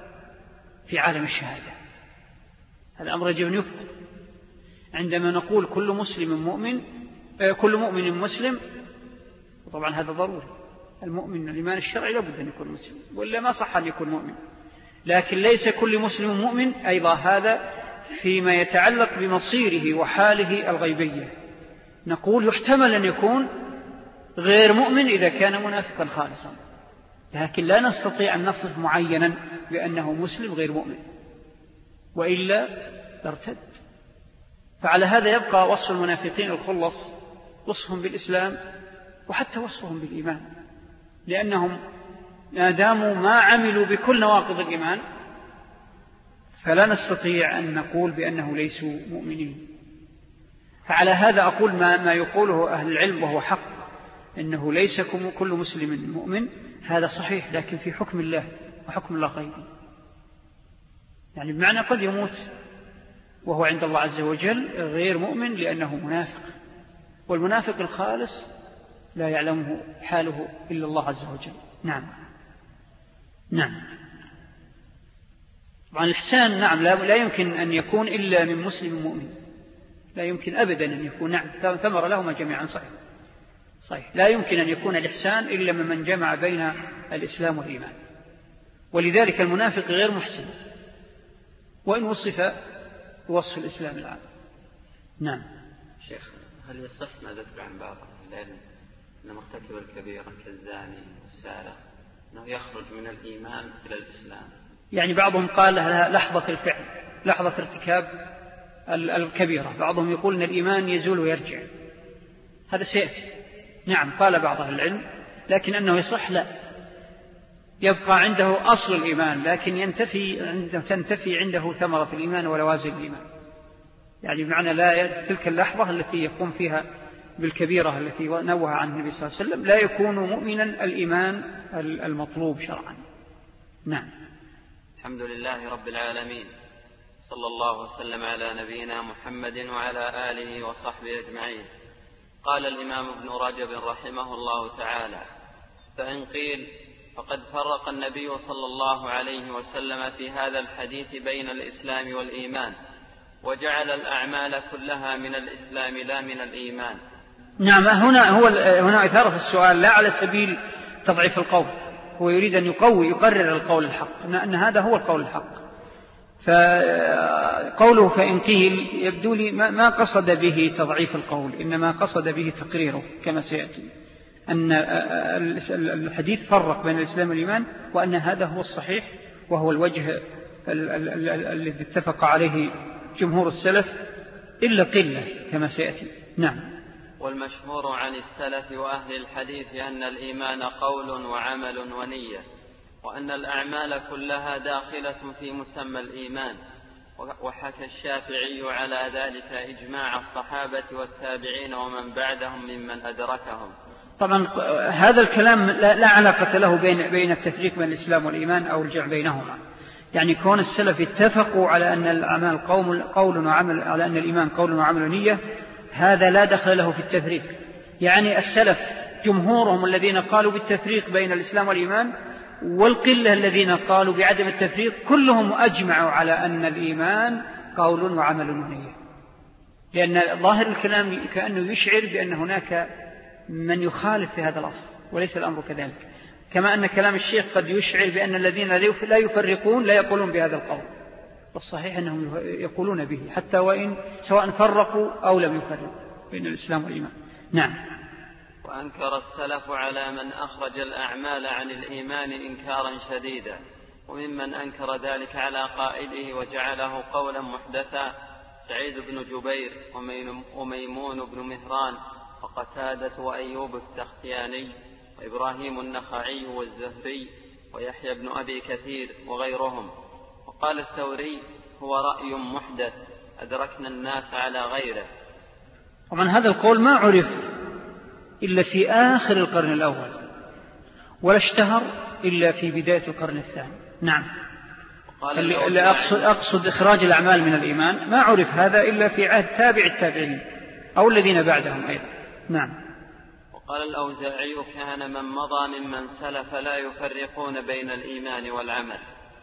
في عالم الشهادة. هذا أمر يجب أن يفهم. عندما نقول كل مسلم مؤمن، كل مؤمن مسلم، وطبعا هذا ضروري، المؤمن الإيمان الشرعي لابد أن يكون مسلم وإلا ما صح أن يكون مؤمن، لكن ليس كل مسلم مؤمن أيضا، هذا فيما يتعلق بمصيره وحاله الغيبية. نقول يحتمل أن يكون غير مؤمن إذا كان منافقا خالصا، لكن لا نستطيع أن نصف معينا بأنه مسلم غير مؤمن، وإلا لارتد. فعلى هذا يبقى وصف المنافقين الخلص وصفهم بالإسلام وحتى وصفهم بالإيمان، لأنهم ما داموا ما عملوا بكل نواقض الإيمان فلا نستطيع أن نقول بأنه ليسوا مؤمنين. فعلى هذا أقول ما, ما يقوله أهل العلم وهو حق، إنه ليس كل مسلم مؤمن، هذا صحيح، لكن في حكم الله وحكم الله غيبي. يعني بمعنى قد يموت وهو عند الله عز وجل غير مؤمن لأنه منافق، والمنافق الخالص لا يعلمه حاله إلا الله عز وجل. نعم نعم. طبعا الإحسان نعم لا يمكن أن يكون إلا من مسلم مؤمن، لا يمكن أبدا أن يكون، نعم ثمر لهما جميعا، صحيح صحيح، لا يمكن أن يكون الإحسان إلا ممن جمع بين الإسلام والإيمان. ولذلك المنافق غير محسن وإن وصف بوصف الإسلام العام. نعم. شيخ، هل يصح ما ذكر عن بعض العلم أن مرتكب الكبيرة كالزاني والسارق أنه يخرج من الإيمان إلى الإسلام؟ يعني بعضهم قال لها لحظة الفعل، لحظة ارتكاب الكبيرة، بعضهم يقول أن الإيمان يزول ويرجع، هذا سيأتي. نعم قال بعض أهل العلم، لكن أنه يصح لا، يبقى عنده أصل الإيمان لكن ينتفي عنده تنتفي عنده ثمرة الإيمان ولوازم الإيمان. يعني بمعنى لا تلك اللحظة التي يقوم فيها بالكبيرة التي نوه عنه النبي صلى الله عليه وسلم لا يكون مؤمنا الإيمان المطلوب شرعا. نعم. الحمد لله رب العالمين، صلى الله وسلم على نبينا محمد وعلى آله وصحبه أجمعين. قال الإمام ابن رجب رحمه الله تعالى: فإن قيل فقد فرق النبي صلى الله عليه وسلم في هذا الحديث بين الإسلام والإيمان، وجعل الأعمال كلها من الإسلام لا من الإيمان. نعم، هنا هو هنا إثارة السؤال لا على سبيل تضعيف القول، هو يريد أن يقوي يقرر القول الحق، أن هذا هو القول الحق. فقوله فإن قيل يبدو لي ما قصد به تضعيف القول، إنما قصد به تقريره كما سيأتي، أن الحديث فرق بين الإسلام والإيمان، وأن هذا هو الصحيح وهو الوجه الذي اتفق عليه جمهور السلف إلا قلة كما سيأتي. نعم. والمشهور عن السلف وأهل الحديث أن الإيمان قول وعمل ونية، وأن الأعمال كلها داخلة في مسمى الإيمان. وحكى الشافعي على ذلك إجماع الصحابة والتابعين ومن بعدهم ممن أدركهم. طبعا هذا الكلام لا علاقة له بين بين التفريق بين الإسلام والإيمان أو الجمع بينهما، يعني كون السلف اتفقوا على أن الأعمال قول وعمل، على أن الإيمان قول وعمل ونية، هذا لا دخل له في التفريق. يعني السلف جمهورهم الذين قالوا بالتفريق بين الإسلام والإيمان، والقلة الذين قالوا بعدم التفريق، كلهم أجمعوا على أن الإيمان قول وعمل ونية، لأن ظاهر الكلام كأنه يشعر بأن هناك من يخالف في هذا الأصل، وليس الأمر كذلك. كما أن كلام الشيخ قد يشعر بأن الذين لا يفرقون لا يقولون بهذا القول، والصحيح أنهم يقولون به حتى وإن سواء فرقوا أو لم يفرقوا بين الإسلام والإيمان. نعم. وأنكر السلف على من أخرج الأعمال عن الإيمان إنكارا شديدا، وممن أنكر ذلك على قائله وجعله قولا محدثا سعيد بن جبير وميمون بن مهران وقتادة وأيوب السختياني وإبراهيم النخعي والزهري ويحيى بن أبي كثير وغيرهم. وقال الثوري هو رأي محدث أدركنا الناس على غيره. ومن هذا القول ما عرف إلا في آخر القرن الأول، ولا اشتهر إلا في بداية القرن الثاني. نعم. اللي أقصد, أقصد إخراج الأعمال من الإيمان ما عرف هذا إلا في عهد تابع التابعين أو الذين بعدهم أيضا. نعم. وقال الأوزاعي كان من مضى ممن سلف لا يفرقون بين الإيمان والعمل.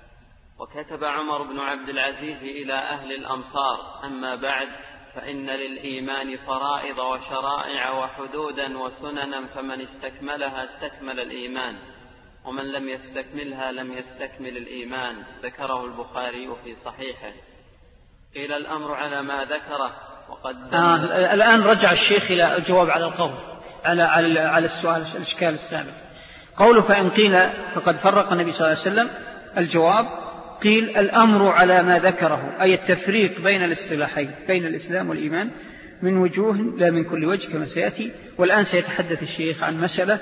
وكتب عمر بن عبد العزيز إلى أهل الأمصار: أما بعد فإن للإيمان فرائض وشرائع وحدودا وسننا، فمن استكملها استكمل الإيمان، ومن لم يستكملها لم يستكمل الإيمان. ذكره البخاري في صحيحه. قيل الأمر على ما ذكره وقد آه الآن رجع الشيخ إلى الجواب على القول على على على السؤال الإشكال السابق. قوله فإن قيل فقد فرق النبي صلى الله عليه وسلم، الجواب قيل الأمر على ما ذكره، أي التفريق بين الاصطلاحين بين الإسلام والإيمان من وجوه لا من كل وجه كما سيأتي. والآن سيتحدث الشيخ عن مسألة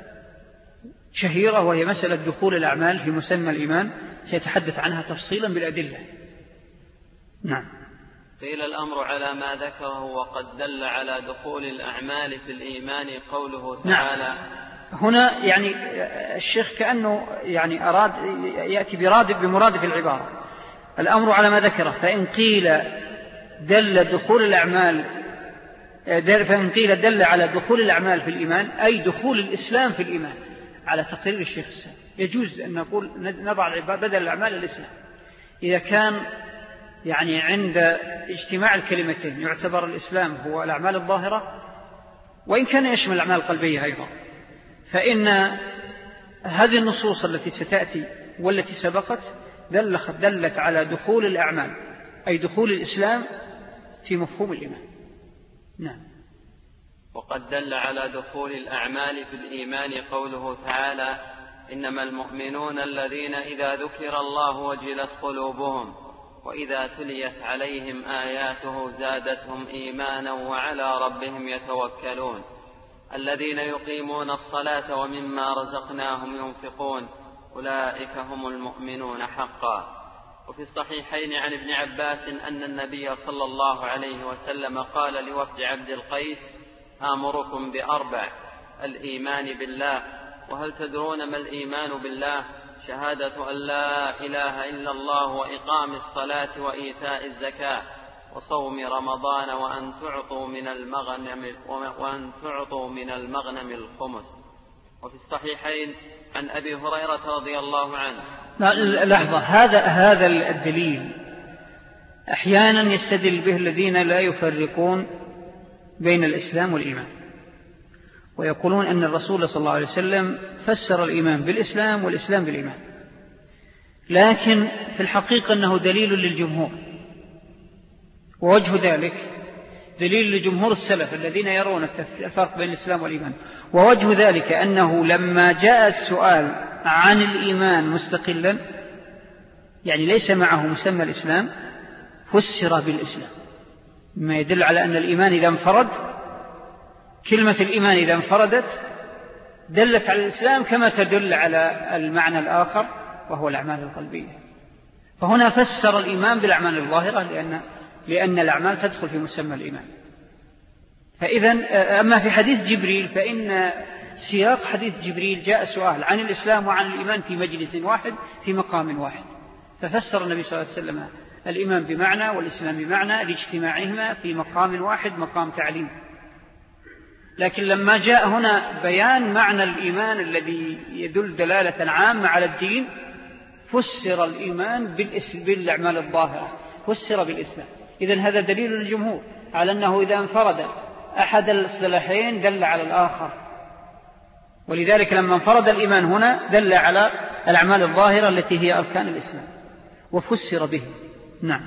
شهيرة وهي مسألة دخول الأعمال في مسمى الإيمان، سيتحدث عنها تفصيلا بالأدلة. نعم. قيل الأمر على ما ذكره وقد دل على دخول الأعمال في الإيمان قوله تعالى. نعم. هنا يعني الشيخ كأنه يعني أراد يأتي برادف بمرادف العبارة. الأمر على ما ذكره، فإن قيل دل دخول الأعمال فإن قيل دل على دخول الأعمال في الإيمان، أي دخول الإسلام في الإيمان على تقرير الشيخ السابق. يجوز أن نقول نضع بدل الأعمال الإسلام إذا كان يعني عند اجتماع الكلمتين يعتبر الإسلام هو الأعمال الظاهرة، وإن كان يشمل الأعمال القلبية أيضا. فإن هذه النصوص التي ستأتي والتي سبقت دلت على دخول الأعمال، أي دخول الإسلام في مفهوم الإيمان. نعم. وقد دل على دخول الأعمال في الإيمان قوله تعالى: إنما المؤمنون الذين إذا ذكر الله وجلت قلوبهم وإذا تليت عليهم آياته زادتهم إيمانا وعلى ربهم يتوكلون الذين يقيمون الصلاة ومما رزقناهم ينفقون أولئك هم المؤمنون حقا. وفي الصحيحين عن ابن عباس أن النبي صلى الله عليه وسلم قال لوفد عبد القيس: آمركم بأربع: الإيمان بالله. وهل تدرون ما الإيمان بالله؟ شهادة أن لا إله إلا الله وإقام الصلاة وإيتاء الزكاة وصوم رمضان وأن تعطوا من المغنم وأن تعطوا من المغنم الخمس. وفي الصحيحين عن أبي هريرة رضي الله عنه. لحظة، هذا هذا الدليل أحيانا يستدل به الذين لا يفرقون بين الإسلام والإيمان، ويقولون أن الرسول صلى الله عليه وسلم فسر الإيمان بالإسلام والإسلام بالإيمان، لكن في الحقيقة أنه دليل للجمهور. ووجه ذلك دليل لجمهور السلف الذين يرون الفرق بين الإسلام والإيمان. ووجه ذلك أنه لما جاء السؤال عن الإيمان مستقلا، يعني ليس معه مسمى الإسلام، فسر بالإسلام، ما يدل على أن الإيمان إذا انفرد، كلمة الإيمان إذا انفردت دلت على الإسلام كما تدل على المعنى الآخر وهو الأعمال القلبية. فهنا فسر الإيمان بالأعمال الظاهرة لأن لأن الأعمال تدخل في مسمى الإيمان. فإذا أما في حديث جبريل فإن سياق حديث جبريل جاء سؤال عن الإسلام وعن الإيمان في مجلس واحد في مقام واحد، ففسر النبي صلى الله عليه وسلم الإيمان بمعنى والإسلام بمعنى لاجتماعهما في مقام واحد، مقام تعليم. لكن لما جاء هنا بيان معنى الإيمان الذي يدل دلالة عامة على الدين، فسر الإيمان بالأعمال الظاهرة، فسر بالإسلام. إذن هذا دليل الجمهور على أنه إذا انفرد أحد الصلاحين دل على الآخر، ولذلك لما انفرد الإيمان هنا دل على الأعمال الظاهرة التي هي أركان الإسلام وفسر به. نعم.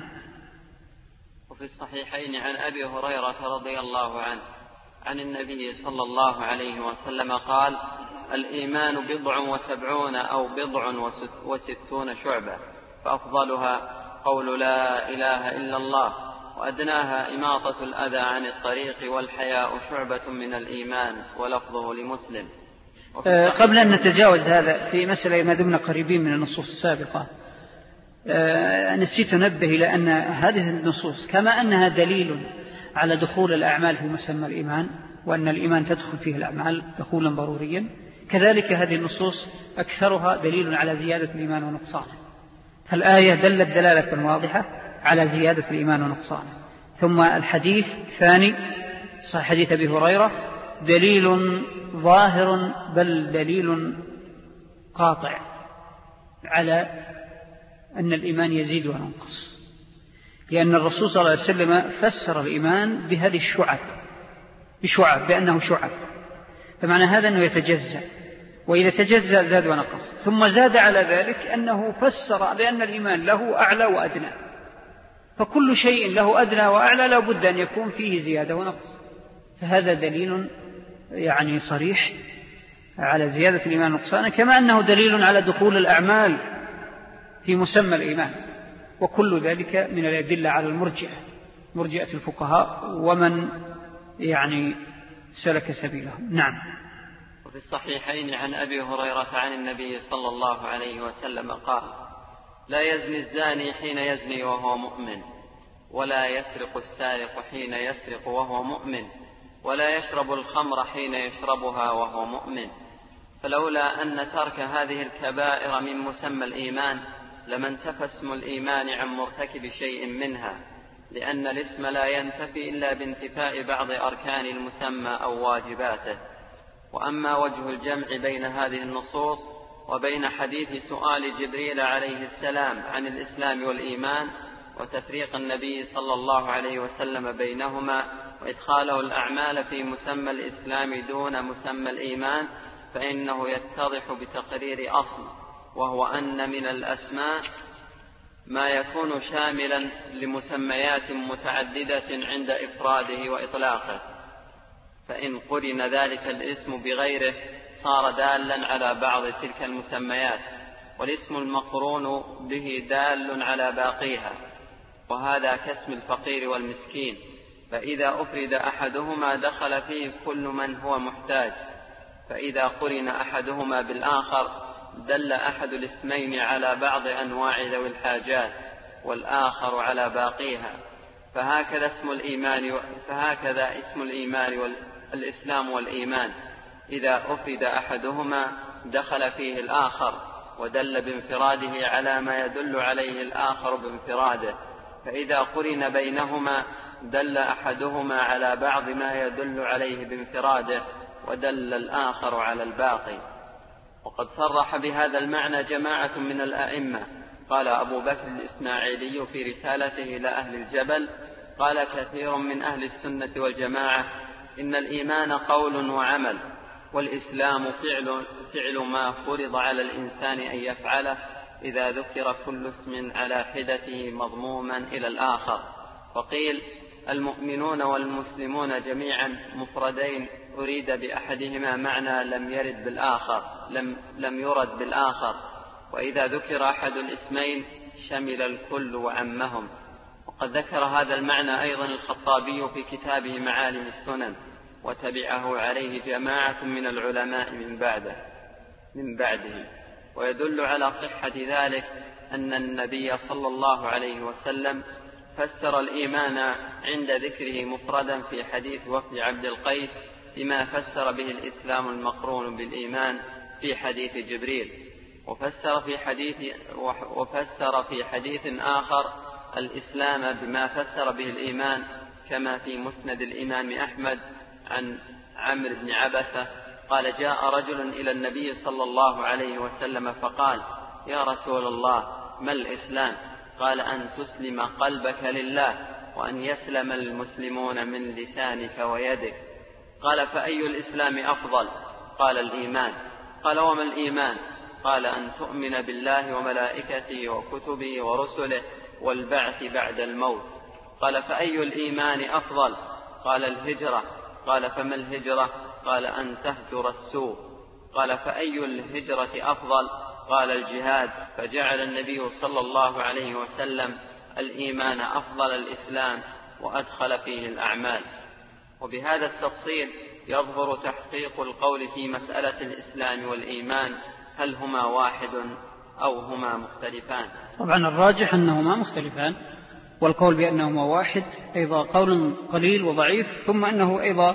وفي الصحيحين عن أبي هريرة رضي الله عنه عن النبي صلى الله عليه وسلم قال: الإيمان بضع وسبعون أو بضع وستون شعبة، فأفضلها قول لا إله إلا الله، وأدناها إماطة الأذى عن الطريق، والحياء شعبة من الإيمان، ولفظه لمسلم. أه قبل أن نتجاوز هذا في مسألة ما دمنا قريبين من النصوص السابقة، أه نسيت أنبه إلى أن هذه النصوص كما أنها دليل على دخول الأعمال في مسمى الإيمان، وأن الإيمان تدخل فيه الأعمال دخولا ضروريا، كذلك هذه النصوص أكثرها دليل على زيادة الإيمان ونقصانه. فالآية دلت دلالة واضحة على زيادة الإيمان ونقصانه. ثم الحديث الثاني صحيح حديث أبي هريرة دليل ظاهر بل دليل قاطع على أن الإيمان يزيد وينقص، لأن الرسول صلى الله عليه وسلم فسر الإيمان بهذه الشعب، بشعب بأنه شعب، فمعنى هذا أنه يتجزأ، وإذا تجزأ زاد ونقص. ثم زاد على ذلك أنه فسر بأن الإيمان له أعلى وأدنى، فكل شيء له أدنى وأعلى لا بد أن يكون فيه زيادة ونقص، فهذا دليل يعني صريح على زيادة الإيمان ونقصانه، كما أنه دليل على دخول الأعمال في مسمى الإيمان. وكل ذلك من الأدلة على المرجئة، مرجئة الفقهاء ومن يعني سلك سبيلهم. نعم. وفي الصحيحين عن أبي هريرة عن النبي صلى الله عليه وسلم قال: لا يزني الزاني حين يزني وهو مؤمن، ولا يسرق السارق حين يسرق وهو مؤمن، ولا يشرب الخمر حين يشربها وهو مؤمن. فلولا أن ترك هذه الكبائر من مسمى الإيمان لما انتفى اسم الإيمان عن مرتكب شيء منها، لأن الاسم لا ينتفي إلا بانتفاء بعض أركان المسمى أو واجباته. وأما وجه الجمع بين هذه النصوص وبين حديث سؤال جبريل عليه السلام عن الإسلام والإيمان وتفريق النبي صلى الله عليه وسلم بينهما وإدخاله الأعمال في مسمى الإسلام دون مسمى الإيمان، فإنه يتضح بتقرير أصل، وهو أن من الأسماء ما يكون شاملا لمسميات متعددة عند إفراده وإطلاقه، فإن قرن ذلك الاسم بغيره صار دالا على بعض تلك المسميات، والاسم المقرون به دال على باقيها، وهذا كاسم الفقير والمسكين، فإذا أفرد أحدهما دخل فيه كل من هو محتاج، فإذا قرن أحدهما بالآخر دل أحد الاسمين على بعض أنواع ذوي الحاجات والآخر على باقيها. فهكذا اسم الإيمان فهكذا اسم الإيمان والإسلام والإيمان، إذا أفرد أحدهما دخل فيه الآخر ودل بانفراده على ما يدل عليه الآخر بانفراده، فإذا قرن بينهما دل أحدهما على بعض ما يدل عليه بانفراده ودل الآخر على الباقي. وقد صرح بهذا المعنى جماعة من الأئمة. قال أبو بكر الإسماعيلي في رسالته إلى أهل الجبل: قال كثير من أهل السنة والجماعة إن الإيمان قول وعمل، والإسلام فعل, فعل ما فرض على الإنسان أن يفعله إذا ذكر كل اسم على حدته مضموما إلى الآخر. وقيل المؤمنون والمسلمون جميعا مفردين أريد بأحدهما معنى لم يرد بالآخر لم, لم يرد بالآخر، وإذا ذكر أحد الاسمين شمل الكل وعمهم. وقد ذكر هذا المعنى أيضا الخطابي في كتابه معالم السنن، وتبعه عليه جماعة من العلماء من بعده من بعده ويدل على صحة ذلك أن النبي صلى الله عليه وسلم فسر الإيمان عند ذكره مفردا في حديث وفد عبد القيس بما فسر به الإسلام المقرون بالإيمان في حديث جبريل. وفسر في حديث, وفسر في حديث آخر الإسلام بما فسر به الإيمان، كما في مسند الإمام أحمد عن عمرو بن عبسة قال: جاء رجل إلى النبي صلى الله عليه وسلم فقال: يا رسول الله، ما الإسلام؟ قال: أن تسلم قلبك لله، وأن يسلم المسلمون من لسانك ويدك. قال: فأي الإسلام أفضل؟ قال: الإيمان. قال: وما الإيمان؟ قال: أن تؤمن بالله وملائكته وكتبه ورسله والبعث بعد الموت. قال: فأي الإيمان أفضل؟ قال: الهجرة. قال: فما الهجرة؟ قال: أن تهجر السوء. قال: فأي الهجرة أفضل؟ قال: الجهاد. فجعل النبي صلى الله عليه وسلم الإيمان أفضل الإسلام، وأدخل فيه الأعمال. وبهذا التفصيل يظهر تحقيق القول في مسألة الإسلام والإيمان، هل هما واحد أو هما مختلفان؟ طبعا الراجح أنهما مختلفان، والقول بأنهما واحد أيضا قول قليل وضعيف، ثم أنه أيضا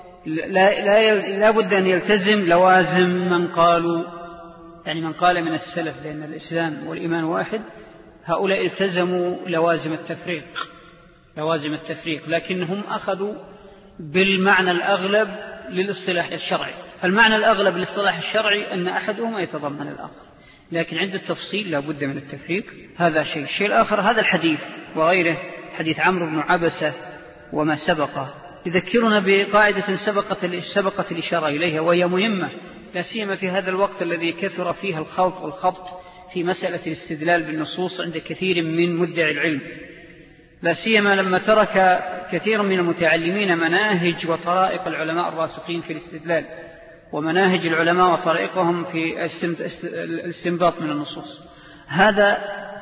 لا, لا, لا بد أن يلتزم لوازم من قالوا، يعني من قال من السلف لأن الإسلام والإيمان واحد، هؤلاء التزموا لوازم التفريق لوازم التفريق لكنهم أخذوا بالمعنى الأغلب للاصطلاح الشرعي. المعنى الأغلب للاصطلاح الشرعي أن أحدهما يتضمن الآخر، لكن عند التفصيل لا بد من التفريق. هذا شيء. الشيء الآخر هذا الحديث وغيره، حديث عمرو بن عبسة وما سبقه، يذكرنا بقاعدة سبقت سبقت الإشارة إليها، وهي مهمة لا سيما في هذا الوقت الذي كثر فيها الخلط والخبط في مسألة الاستدلال بالنصوص عند كثير من مدعي العلم، لا سيما لما ترك كثير من المتعلمين مناهج وطرائق العلماء الراسخين في الاستدلال، ومناهج العلماء وطرائقهم في الاستنباط من النصوص. هذا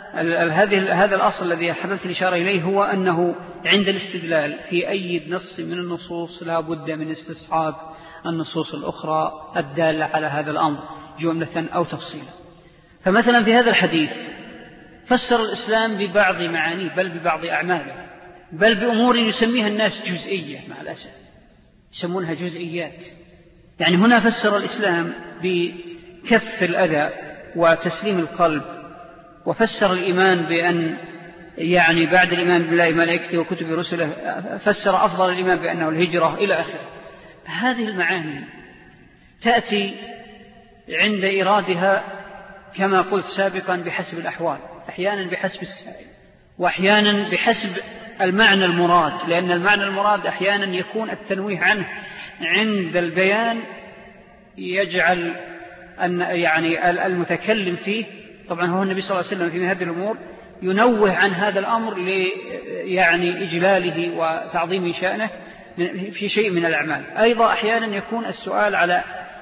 هذا الأصل الذي حدث الإشارة إليه هو أنه عند الاستدلال في أي نص من النصوص لا بد من استصحاب النصوص الأخرى الدالة على هذا الأمر جملة أو تفصيلا. فمثلا في هذا الحديث فسر الإسلام ببعض معانيه، بل ببعض أعماله، بل بأمور يسميها الناس جزئية، مع الأسف يسمونها جزئيات. يعني هنا فسر الإسلام بكف الأذى وتسليم القلب، وفسر الإيمان بأن يعني بعد الإيمان بالله وملائكته وكتب رسله فسر أفضل الإيمان بأنه الهجرة إلى آخره. هذه المعاني تأتي عند إرادها كما قلت سابقا بحسب الأحوال، أحيانا بحسب السائل، وأحيانا بحسب المعنى المراد، لأن المعنى المراد أحيانا يكون التنويه عنه عند البيان يجعل أن يعني المتكلم فيه، طبعا هو النبي صلى الله عليه وسلم في هذه الأمور ينوه عن هذا الأمر ل يعني إجلاله وتعظيم شأنه في شيء من الأعمال. أيضا أحيانا يكون السؤال على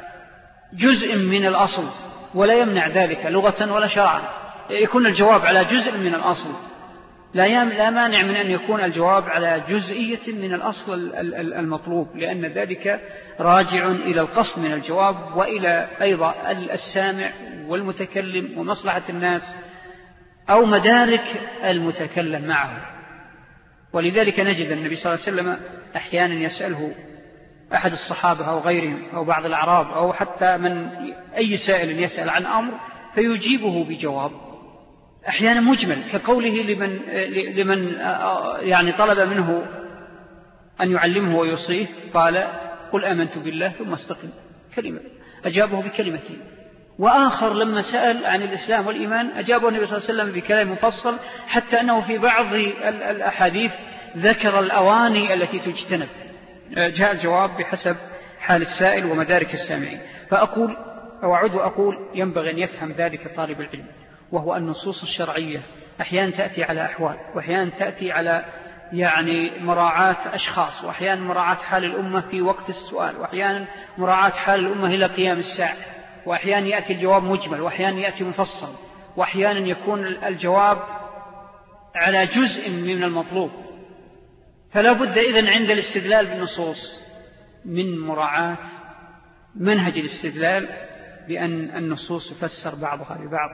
جزء من الأصل ولا يمنع ذلك لغة ولا شرعا، يكون الجواب على جزء من الأصل، لا لا مانع من أن يكون الجواب على جزئية من الأصل المطلوب، لأن ذلك راجع إلى القصد من الجواب وإلى أيضا السامع والمتكلم ومصلحة الناس أو مدارك المتكلم معه. ولذلك نجد النبي صلى الله عليه وسلم أحيانا يسأله أحد الصحابة أو غيرهم أو بعض الأعراب أو حتى من أي سائل يسأل عن أمر فيجيبه بجواب أحيانا مجمل، كقوله لمن, لمن يعني طلب منه أن يعلمه ويوصيه قال: قل آمنت بالله ثم استقم، كلمة أجابه بكلمتين. وآخر لما سأل عن الإسلام والإيمان أجابه النبي صلى الله عليه وسلم بكلام مفصل، حتى أنه في بعض الأحاديث ذكر الأواني التي تجتنب، جاء الجواب بحسب حال السائل ومدارك السامعين. فأقول أو أعود وأقول ينبغي أن يفهم ذلك طالب العلم، وهو النصوص الشرعية أحيانا تأتي على أحوال، وأحيانا تأتي على يعني مراعاة أشخاص، وأحيانا مراعاة حال الأمة في وقت السؤال، وأحيانا مراعاة حال الأمة إلى قيام الساعة، وأحيانا يأتي الجواب مجمل، وأحيانا يأتي مفصل، وأحيانا يكون الجواب على جزء من المطلوب. فلا بد إذن عند الاستدلال بالنصوص من مراعاة منهج الاستدلال بأن النصوص يفسر بعضها ببعض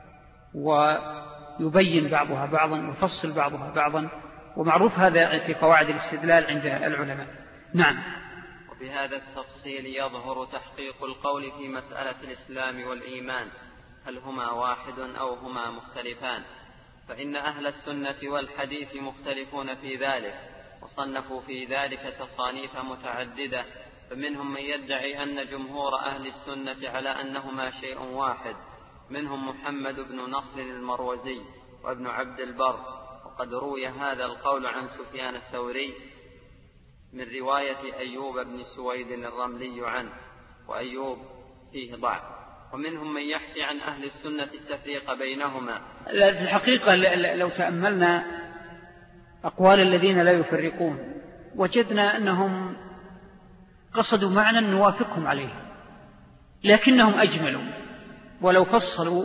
ويبين بعضها بعضا ويفصل بعضها بعضا، ومعروف هذا في قواعد الاستدلال عند العلماء. نعم. وبهذا التفصيل يظهر تحقيق القول في مسألة الإسلام والإيمان، هل هما واحد أو هما مختلفان؟ فإن أهل السنة والحديث مختلفون في ذلك، وصنفوا في ذلك تصانيف متعددة، فمنهم من يدعي أن جمهور أهل السنة على أنهما شيء واحد، منهم محمد بن نصر المروزي وابن عبد البر، وقد روي هذا القول عن سفيان الثوري من رواية أيوب بن سويد الرملي عنه، وأيوب فيه ضعف. ومنهم من يحكي عن أهل السنة التفريق بينهما. في الحقيقة لو تأملنا أقوال الذين لا يفرقون وجدنا أنهم قصدوا معنى نوافقهم عليه، لكنهم أجملوا، ولو فصلوا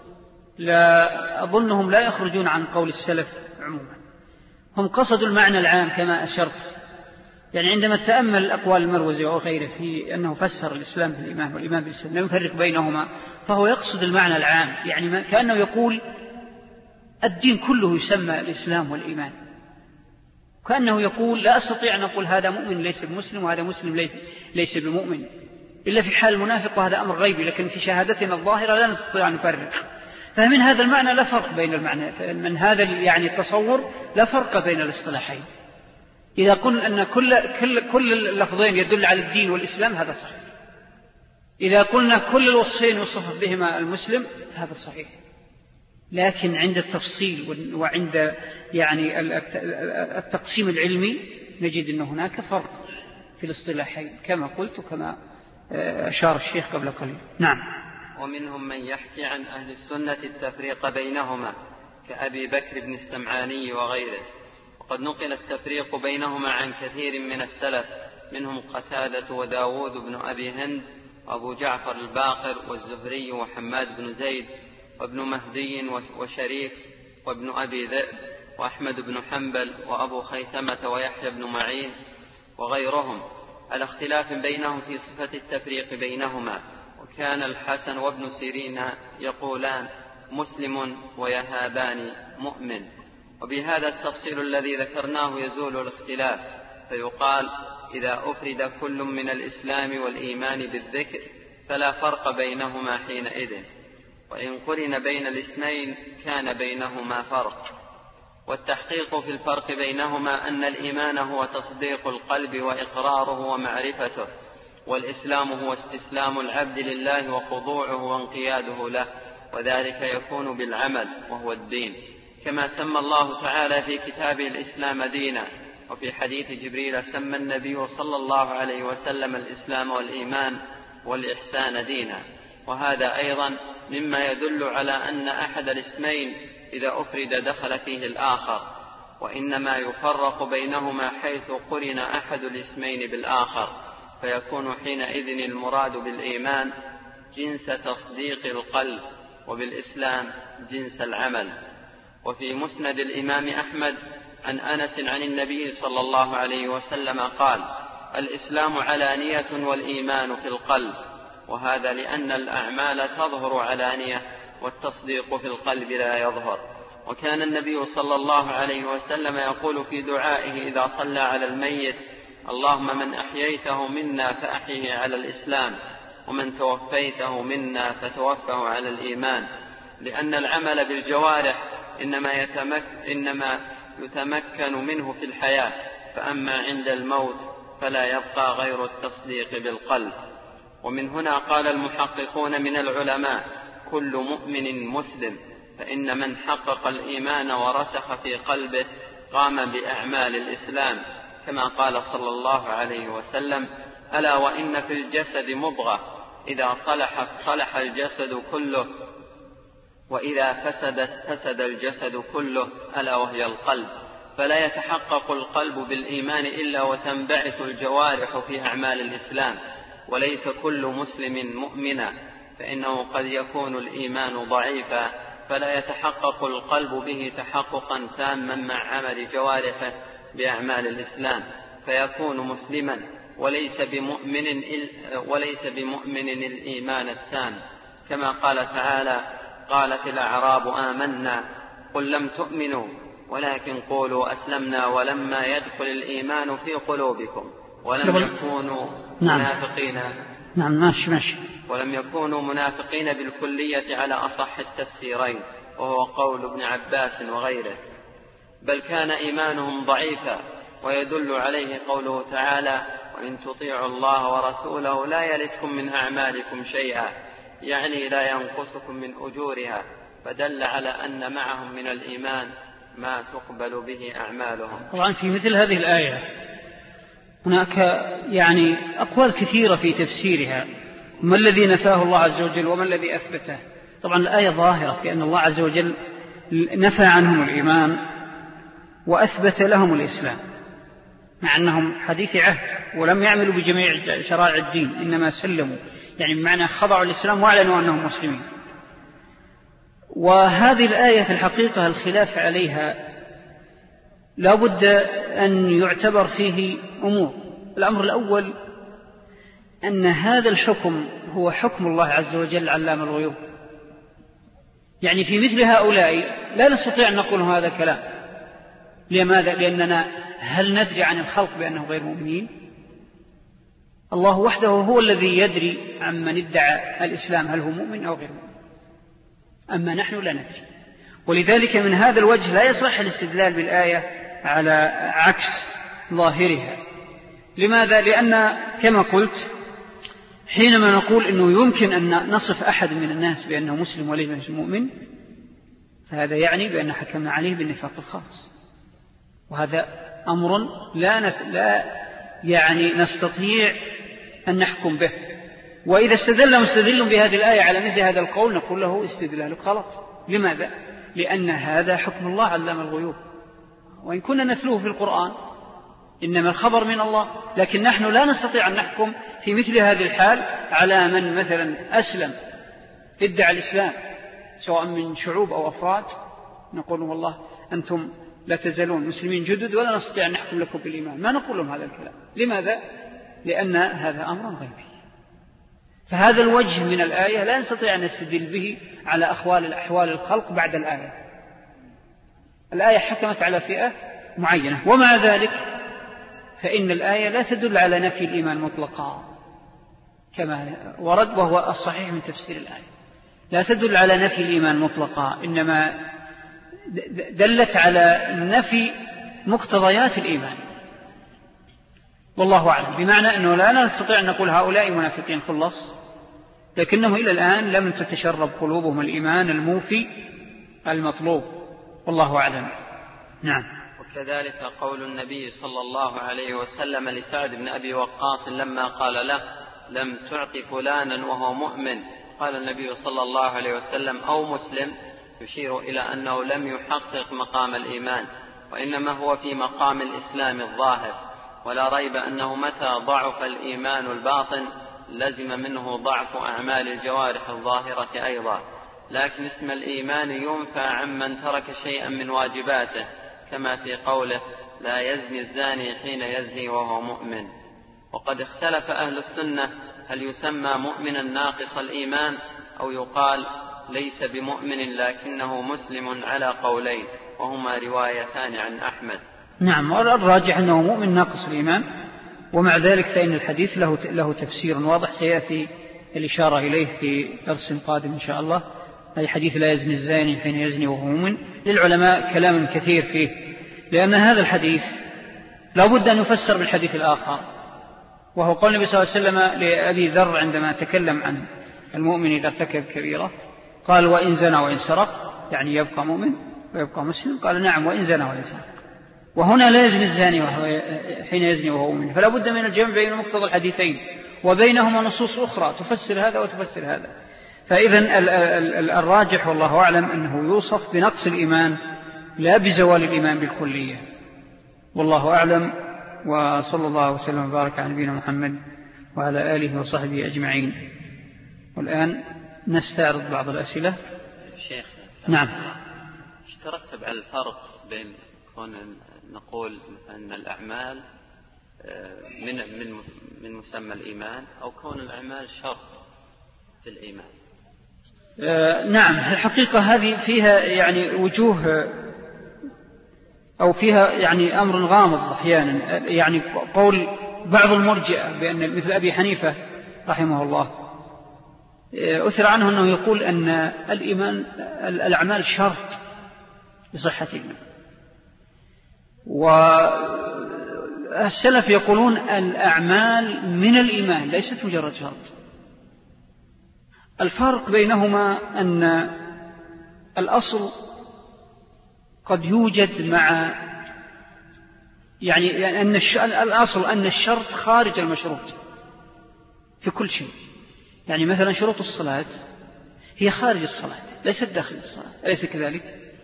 لا أظنهم لا يخرجون عن قول السلف عموما. هم قصدوا المعنى العام كما أشرت، يعني عندما تأمل أقوال المروزي وغيره في أنه فسر الإسلام بالإيمان والإيمان بالإسلام لا يفرق بينهما، فهو يقصد المعنى العام، يعني كأنه يقول الدين كله يسمى الإسلام والإيمان، كأنه يقول لا أستطيع أن أقول هذا مؤمن ليس بمسلم وهذا مسلم ليس, ليس بمؤمن إلا في حال المنافق، وهذا أمر غيبي، لكن في شهادتنا الظاهرة لا نستطيع أن نفرق. فمن هذا المعنى لا فرق بين المعنى، من هذا يعني التصور لا فرق بين الاصطلاحين. إذا قلنا أن كل, كل, كل اللفظين يدل على الدين والإسلام هذا صحيح، إذا قلنا كل الوصفين يوصف بهما المسلم هذا صحيح، لكن عند التفصيل وعند يعني التقسيم العلمي نجد أن هناك فرق في الاصطلاحين كما قلت وكما أشار الشيخ قبل قليل. نعم. ومنهم من يحكي عن أهل السنة التفريق بينهما كأبي بكر بن السمعاني وغيره، وقد نقل التفريق بينهما عن كثير من السلف، منهم قتادة وداود بن أبي هند وأبو جعفر الباقر والزهري وحماد بن زيد وابن مهدي وشريك وابن أبي ذئب وأحمد بن حنبل وأبو خيثمة ويحيى بن معين وغيرهم، على اختلاف بينهم في صفة التفريق بينهما. وكان الحسن وابن سيرين يقولان مسلم ويهابان مؤمن. وبهذا التفصيل الذي ذكرناه يزول الاختلاف، فيقال إذا أفرد كل من الإسلام والإيمان بالذكر فلا فرق بينهما حينئذ، وإن قرن بين الاسمين كان بينهما فرق. والتحقيق في الفرق بينهما أن الإيمان هو تصديق القلب وإقراره ومعرفته، والإسلام هو استسلام العبد لله وخضوعه وانقياده له، وذلك يكون بالعمل وهو الدين، كما سمى الله تعالى في كتابه الإسلام دينا، وفي حديث جبريل سمى النبي صلى الله عليه وسلم الإسلام والإيمان والإحسان دينا. وهذا أيضا مما يدل على أن أحد الاسمين إذا أفرد دخل فيه الآخر، وإنما يفرق بينهما حيث قرن أحد الاسمين بالآخر، فيكون حينئذ المراد بالإيمان جنس تصديق القلب، وبالإسلام جنس العمل. وفي مسند الإمام أحمد عن أنس عن النبي صلى الله عليه وسلم قال: الإسلام علانية والإيمان في القلب، وهذا لأن الأعمال تظهر علانية والتصديق في القلب لا يظهر. وكان النبي صلى الله عليه وسلم يقول في دعائه إذا صلى على الميت: اللهم من أحييته منا فأحيه على الإسلام، ومن توفيته منا فتوفه على الإيمان، لأن العمل بالجوارح إنما, يتمك إنما يتمكن منه في الحياة، فأما عند الموت فلا يبقى غير التصديق بالقلب. ومن هنا قال المحققون من العلماء: كل مؤمن مسلم، فإن من حقق الإيمان ورسخ في قلبه قام بأعمال الإسلام، كما قال صلى الله عليه وسلم: ألا وإن في الجسد مضغة إذا صلحت صلح الجسد كله، وإذا فسدت فسد الجسد كله، ألا وهي القلب. فلا يتحقق القلب بالإيمان إلا وتنبعث الجوارح في أعمال الإسلام، وليس كل مسلم مؤمنا، فإنه قد يكون الإيمان ضعيفا فلا يتحقق القلب به تحققا تاما مع عمل جوارحه بأعمال الإسلام، فيكون مسلما وليس بمؤمن, وليس بمؤمن الإيمان التام، كما قال تعالى: قالت الأعراب آمنا قل لم تؤمنوا ولكن قولوا أسلمنا ولما يدخل الإيمان في قلوبكم ولم يكونوا منافقين نعم ماشي ماشي. ولم يكونوا منافقين بالكلية على أصح التفسيرين، وهو قول ابن عباس وغيره، بل كان إيمانهم ضعيفا، ويدل عليه قوله تعالى: وإن تطيعوا الله ورسوله لا يلتكم من أعمالكم شيئا، يعني لا ينقصكم من أجورها، فدل على أن معهم من الإيمان ما تقبل به أعمالهم. طبعا في مثل هذه الآية هناك يعني أقوال كثيرة في تفسيرها، ما الذي نفاه الله عز وجل وما الذي أثبته. طبعا الآية ظاهرة في أن الله عز وجل نفى عنهم الإيمان وأثبت لهم الإسلام، مع أنهم حديث عهد ولم يعملوا بجميع شرائع الدين، إنما سلموا، يعني بمعنى خضعوا الإسلام واعلنوا أنهم مسلمين. وهذه الآية في الحقيقة الخلاف عليها لا بد أن يعتبر فيه أمور. الأمر الأول أن هذا الحكم هو حكم الله عز وجل علام الغيوب، يعني في مثل هؤلاء لا نستطيع أن نقول هذا الكلام. لماذا؟ لأننا هل ندري عن الخلق بأنه غير مؤمنين؟ الله وحده هو الذي يدري عمن ادعى الإسلام هل هو مؤمن أو غير مؤمن، أما نحن لا ندري. ولذلك من هذا الوجه لا يصح الاستدلال بالآية على عكس ظاهرها. لماذا؟ لأن كما قلت حينما نقول أنه يمكن أن نصف أحد من الناس بأنه مسلم وليس مؤمن، فهذا يعني بأن حكمنا عليه بالنفاق الخاص، وهذا أمر لا, نت... لا يعني نستطيع أن نحكم به. وإذا استدل مستدل بهذه الآية على مثل هذا القول نقول له استدلالك غلط. لماذا؟ لأن هذا حكم الله علام الغيوب، وإن كنا نتلوه في القرآن إنما الخبر من الله، لكن نحن لا نستطيع أن نحكم في مثل هذه الحال على من مثلا أسلم ادعى الإسلام سواء من شعوب أو أفراد، نقول والله أنتم لا تزالون مسلمين جدد ولا نستطيع أن نحكم لكم بالإيمان، ما نقول لهم هذا الكلام. لماذا؟ لأن هذا أمر غيبي. فهذا الوجه من الآية لا نستطيع أن نستدل به على أحوال الأحوال الخلق بعد الآية. الآية حكمت على فئة معينة، ومع ذلك فإن الآية لا تدل على نفي الإيمان مطلقا كما ورد، وهو الصحيح من تفسير الآية. لا تدل على نفي الإيمان مطلقا، إنما دلت على نفي مقتضيات الإيمان، والله أعلم. بمعنى أنه لا نستطيع أن نقول هؤلاء منافقين خلص، لكنهم إلى الآن لم تتشرب قلوبهم الإيمان الموفي المطلوب، والله أعلم. نعم. وكذلك قول النبي صلى الله عليه وسلم لسعد بن أبي وقاص لما قال له: لم تعط فلانا وهو مؤمن، قال النبي صلى الله عليه وسلم: أو مسلم، يشير إلى أنه لم يحقق مقام الإيمان، وإنما هو في مقام الإسلام الظاهر. ولا ريب أنه متى ضعف الإيمان الباطن لزم منه ضعف أعمال الجوارح الظاهرة أيضا، لكن اسم الإيمان ينفى عمن ترك شيئا من واجباته، كما في قوله: لا يزني الزاني حين يزني وهو مؤمن. وقد اختلف أهل السنة هل يسمى مؤمنا ناقص الإيمان أو يقال ليس بمؤمن لكنه مسلم، على قولين، وهما روايتان عن أحمد. نعم، الراجح أنه مؤمن ناقص الإيمان، ومع ذلك فإن الحديث له له تفسير واضح سيأتي الإشارة إليه في درس قادم إن شاء الله، أي حديث لا يزني الزاني حين يزني وهو مؤمن. للعلماء كلام كثير فيه، لأن هذا الحديث لا بد أن يفسر بالحديث الآخر، وهو قول النبي صلى الله عليه وسلم لأبي ذر عندما تكلم عن المؤمن إذا ارتكب كبيرة، قال: وإن زنى وإن سرق، يعني يبقى مؤمن ويبقى مسلم؟ قال: نعم، وإن زنى وإن سرق. وهنا لا يزني الزاني وهو حين يزني وهو مؤمن، فلا بد من الجمع بين مقتضى الحديثين، وبينهما نصوص أخرى تفسر هذا وتفسر هذا. فإذن الراجح والله أعلم أنه يوصف بنقص الإيمان لا بزوال الإيمان بالكلية، والله أعلم. وصلى الله وسلم وبارك على نبينا محمد وعلى آله وصحبه أجمعين. والآن نستعرض بعض الأسئلة. شيخ، نعم. ايش ترتب على الفرق بين كون نقول أن الأعمال من من من مسمى الإيمان، أو كون الأعمال شرط في الإيمان؟ آه نعم، الحقيقة هذه فيها يعني وجوه، أو فيها يعني أمر غامض أحيانا. يعني قول بعض المرجئة بأن مثل أبي حنيفة رحمه الله أثر عنه أنه يقول أن الإيمان الأعمال شرط لصحة الإيمان، والسلف يقولون الأعمال من الإيمان ليست مجرد شرط. الفرق بينهما أن الأصل قد يوجد مع يعني أن الأصل أن الشرط خارج المشروط في كل شيء. يعني مثلا شروط الصلاة هي خارج الصلاة ليست داخل الصلاة، أليس كذلك؟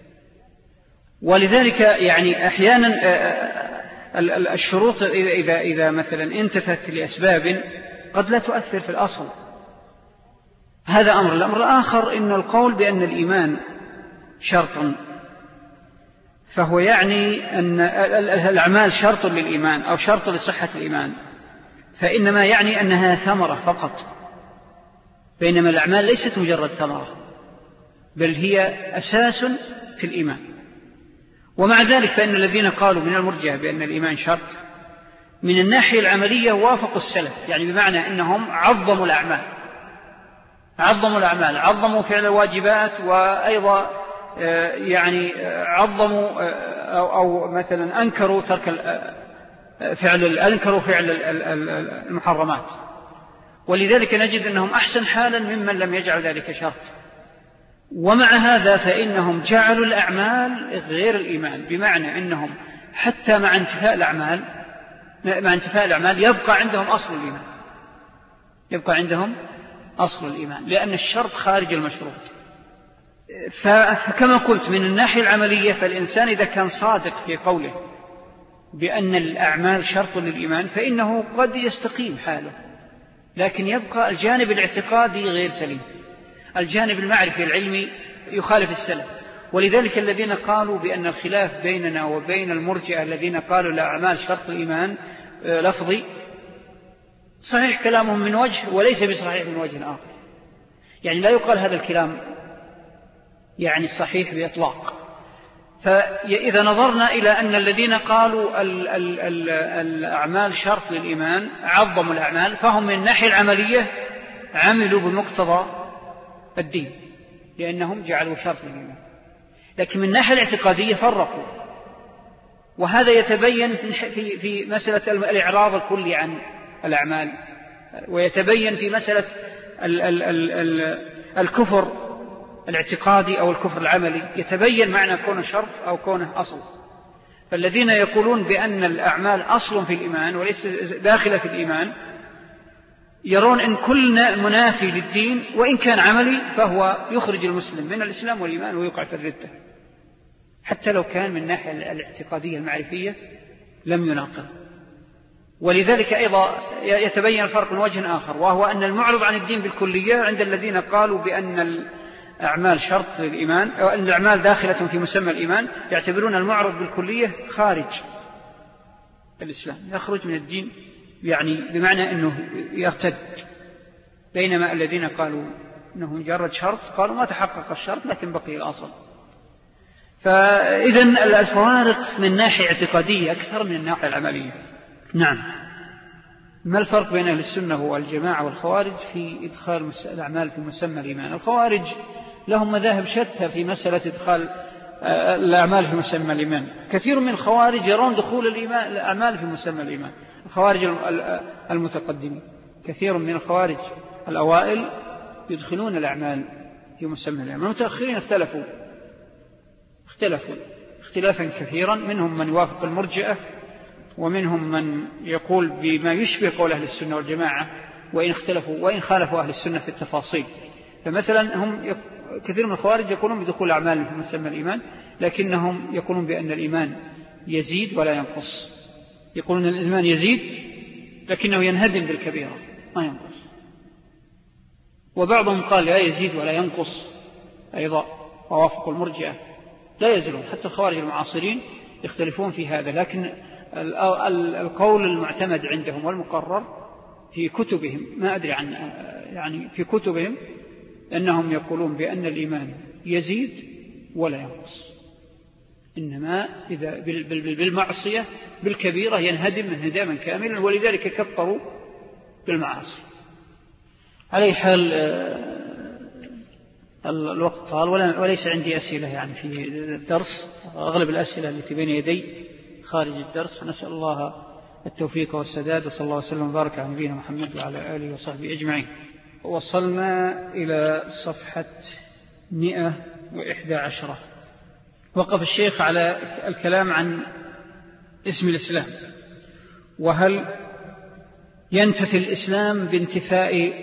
ولذلك يعني أحيانا الشروط إذا, إذا مثلا انتفت لأسباب قد لا تؤثر في الأصل. هذا أمر. الأمر الآخر إن القول بأن الإيمان شرط فهو يعني أن الأعمال شرط للإيمان أو شرط لصحة الإيمان، فإنما يعني أنها ثمرة فقط، بينما الأعمال ليست مجرد ثمرة بل هي أساس في الإيمان. ومع ذلك فإن الذين قالوا من المرجئة بأن الإيمان شرط من الناحية العملية وافقوا السلف، يعني بمعنى أنهم عظموا الأعمال عظموا الأعمال عظموا فعل الواجبات، وأيضا يعني عظموا أو مثلا أنكروا ترك فعل أنكروا فعل المحرمات. ولذلك نجد أنهم أحسن حالا ممن لم يجعل ذلك شرط. ومع هذا فإنهم جعلوا الأعمال غير الإيمان، بمعنى أنهم حتى مع انتفاء الأعمال مع انتفاء الأعمال يبقى عندهم أصل الإيمان يبقى عندهم أصل الإيمان لأن الشرط خارج المشروط. فكما قلت من الناحية العملية فالإنسان إذا كان صادق في قوله بأن الأعمال شرط للإيمان فإنه قد يستقيم حاله، لكن يبقى الجانب الاعتقادي غير سليم، الجانب المعرفي العلمي يخالف السلف. ولذلك الذين قالوا بأن الخلاف بيننا وبين المرجئة الذين قالوا الأعمال شرط الإيمان لفظي صحيح كلامهم من وجه وليس بصحيح من وجه آخر. يعني لا يقال هذا الكلام يعني صحيح بإطلاق. فإذا نظرنا إلى أن الذين قالوا ال ال ال الأعمال شرط للإيمان عظموا الأعمال، فهم من الناحية العملية عملوا بمقتضى الدين لأنهم جعلوا شرط للإيمان، لكن من الناحية الاعتقادية فرقوا. وهذا يتبين في في مسألة الإعراض الكلي عن الأعمال، ويتبين في مسألة ال ال ال ال الكفر الاعتقادي أو الكفر العملي، يتبين معنى كونه شرط أو كونه أصل. فالذين يقولون بأن الأعمال أصل في الإيمان وليس داخلة في الإيمان يرون أن كل منافي للدين وإن كان عملي فهو يخرج المسلم من الإسلام والإيمان ويقع في الردة، حتى لو كان من الناحية الاعتقادية المعرفية لم يناقض. ولذلك أيضا يتبين الفرق من وجه آخر، وهو أن المعرض عن الدين بالكلية عند الذين قالوا بأن الأعمال شرط للإيمان أو أن الأعمال داخلة في مسمى الإيمان يعتبرون المعرض بالكلية خارج الإسلام، يخرج من الدين يعني بمعنى أنه يرتد. بينما الذين قالوا أنه مجرد شرط قالوا ما تحقق الشرط لكن بقي الأصل. فإذن الفوارق من ناحية اعتقادية أكثر من الناحية العملية. نعم. ما الفرق بين أهل السنة والجماعة والخوارج في إدخال الأعمال في مسمى الإيمان؟ الخوارج لهم مذاهب شتى في مسألة إدخال الأعمال في مسمى الإيمان. كثير من الخوارج يرون دخول الإيمان الأعمال في مسمى الإيمان، الخوارج المتقدمين. كثير من الخوارج الأوائل يدخلون الأعمال في مسمى الإيمان. المتأخرين اختلفوا اختلفوا اختلافا كثيرا، منهم من يوافق المرجئة ومنهم من يقول بما يشبه قول أهل السنة والجماعة وإن اختلفوا وإن خالفوا أهل السنة في التفاصيل. فمثلا هم كثير من الخوارج يقولون بدخول الأعمال في مسمى الإيمان، لكنهم يقولون بأن الإيمان يزيد ولا ينقص. يقولون أن الإيمان يزيد لكنه ينهدم بالكبيرة ما ينقص. وبعضهم قال لا يزيد ولا ينقص أيضا، ووافقوا المرجئة لا يزيدون. حتى الخوارج المعاصرين يختلفون في هذا، لكن القول المعتمد عندهم والمقرر في كتبهم ما أدري عن يعني في كتبهم أنهم يقولون بأن الإيمان يزيد ولا ينقص، إنما إذا بالمعصية بالكبيرة ينهدم انهداما كاملا، ولذلك كفروا بالمعاصي. على حال الوقت طال وليس عندي أسئلة يعني في الدرس، أغلب الأسئلة التي بين يدي خارج الدرس، ونسأل الله التوفيق والسداد، وصلى الله وسلم وبارك على نبينا محمد وعلى آله وصحبه أجمعين. وصلنا إلى صفحة مئة وإحدى عشرة. وقف الشيخ على الكلام عن اسم الإسلام، وهل ينتفي الإسلام بانتفاء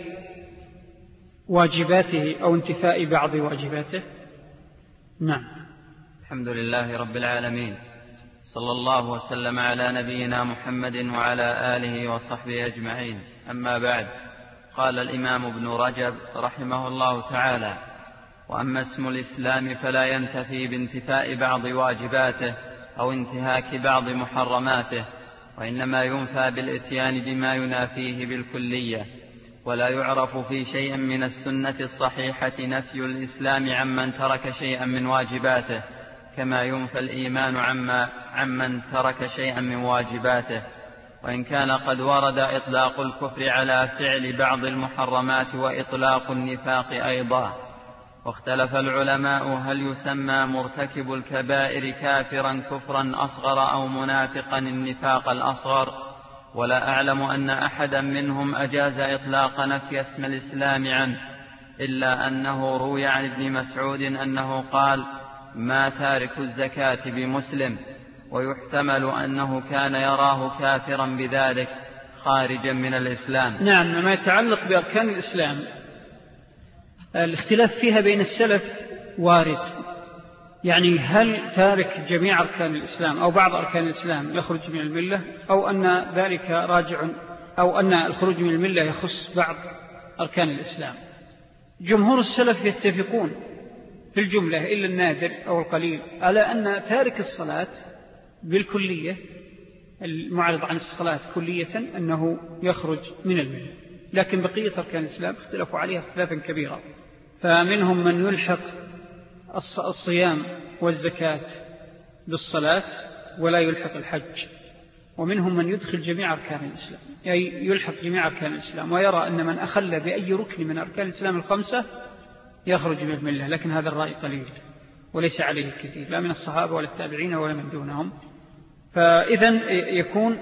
واجباته أو انتفاء بعض واجباته؟ نعم. الحمد لله رب العالمين، صلى الله وسلم على نبينا محمد وعلى آله وصحبه أجمعين. أما بعد، قال الإمام ابن رجب رحمه الله تعالى: وأما اسم الإسلام فلا ينتفي بانتفاء بعض واجباته أو انتهاك بعض محرماته، وإنما ينفى بالإتيان بما ينافيه بالكلية. ولا يعرف في شيء من السنة الصحيحة نفي الإسلام عمن ترك شيئا من واجباته، كما ينفى الإيمان عما عمن ترك شيئا من واجباته، وإن كان قد ورد إطلاق الكفر على فعل بعض المحرمات وإطلاق النفاق أيضا. واختلف العلماء هل يسمى مرتكب الكبائر كافرا كفرا أصغر أو منافقا النفاق الأصغر، ولا أعلم أن أحدا منهم أجاز إطلاق نفي اسم الإسلام عنه، إلا أنه روي عن ابن مسعود أنه قال: ما تارك الزكاة بمسلم، ويحتمل أنه كان يراه كافرا بذلك خارجا من الإسلام. نعم. ما يتعلق بأركان الإسلام الاختلاف فيها بين السلف وارد، يعني هل تارك جميع أركان الإسلام أو بعض أركان الإسلام يخرج من الملة، أو أن ذلك راجع، أو أن الخروج من الملة يخص بعض أركان الإسلام. جمهور السلف يتفقون في الجملة إلا النادر أو القليل على أن تارك الصلاة بالكلية، المعرض عن الصلاة كلية، أنه يخرج من الملة. لكن بقية أركان الإسلام اختلفوا عليها اختلافا كبيرا، فمنهم من يلحق الصيام والزكاة بالصلاة ولا يلحق الحج، ومنهم من يدخل جميع أركان الإسلام، أي يلحق جميع أركان الإسلام، ويرى أن من أخل بأي ركن من أركان الإسلام الخمسة يخرج من الملة. لكن هذا الرأي قليل وليس عليه كثير، لا من الصحابة ولا التابعين ولا من دونهم. فإذن يكون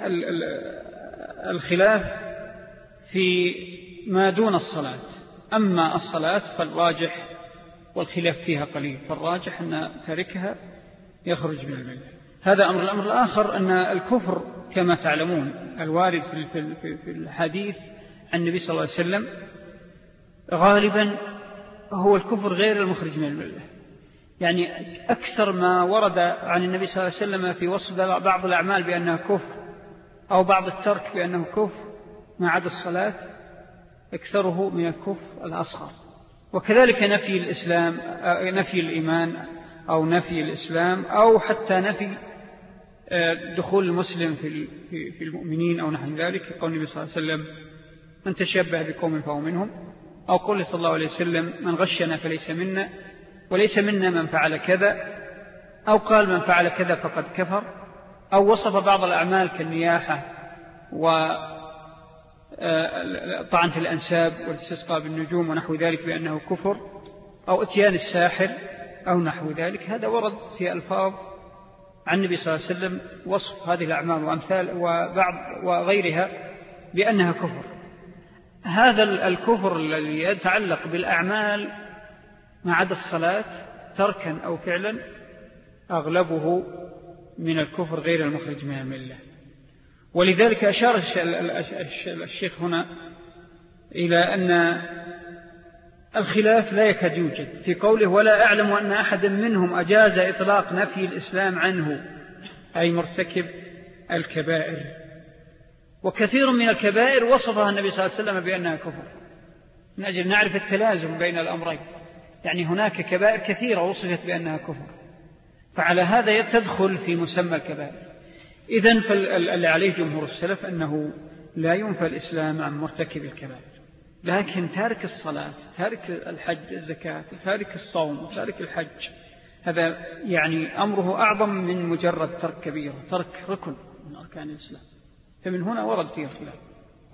الخلاف في ما دون الصلاة. أما الصلاة فالراجح، والخلاف فيها قليل، فالراجح أن تاركها يخرج من الملة. هذا أمر. الأمر الآخر أن الكفر كما تعلمون الوارد في الحديث عن النبي صلى الله عليه وسلم غالبا هو الكفر غير المخرج من الملة. يعني أكثر ما ورد عن النبي صلى الله عليه وسلم في وصف بعض الأعمال بأنها كفر، أو بعض الترك بأنه كفر ما عدا الصلاة، أكثره من الكفر الأصغر. وكذلك نفي الإسلام، نفي الإيمان أو نفي الإسلام، أو حتى نفي دخول المسلم في المؤمنين أو نحو ذلك، قول النبي صلى الله عليه وسلم: من تشبه بقوم فهو منهم، أو قول صلى الله عليه وسلم: من غشنا فليس منا، وليس منا من فعل كذا، أو قال: من فعل كذا فقد كفر، أو وصف بعض الأعمال كالنياحة وطعن في الأنساب والاستسقاء بالنجوم ونحو ذلك بأنه كفر، أو اتيان الساحر أو نحو ذلك. هذا ورد في ألفاظ عن النبي صلى الله عليه وسلم وصف هذه الأعمال وأمثال وبعض وغيرها بأنها كفر. هذا الكفر الذي يتعلق بالأعمال ما عدا الصلاة تركا أو فعلا أغلبه من الكفر غير المخرج من الملة. ولذلك أشار الشيخ هنا إلى أن الخلاف لا يكاد يوجد في قوله: ولا أعلم أن أحد منهم أجاز إطلاق نفي الإسلام عنه، أي مرتكب الكبائر. وكثير من الكبائر وصفها النبي صلى الله عليه وسلم بأنها كفر، من أجل نعرف التلازم بين الأمرين. يعني هناك كبائر كثيرة وصفت بأنها كفر، فعلى هذا تدخل في مسمى الكبائر. إذن فاللي عليه جمهور السلف أنه لا ينفى الإسلام عن مرتكب الكبائر، لكن تارك الصلاة، تارك الحج الزكاة، تارك الصوم، تارك الحج، هذا يعني أمره أعظم من مجرد ترك كبيرة، ترك ركن من أركان الإسلام. فمن هنا ورد فيه الخلاف.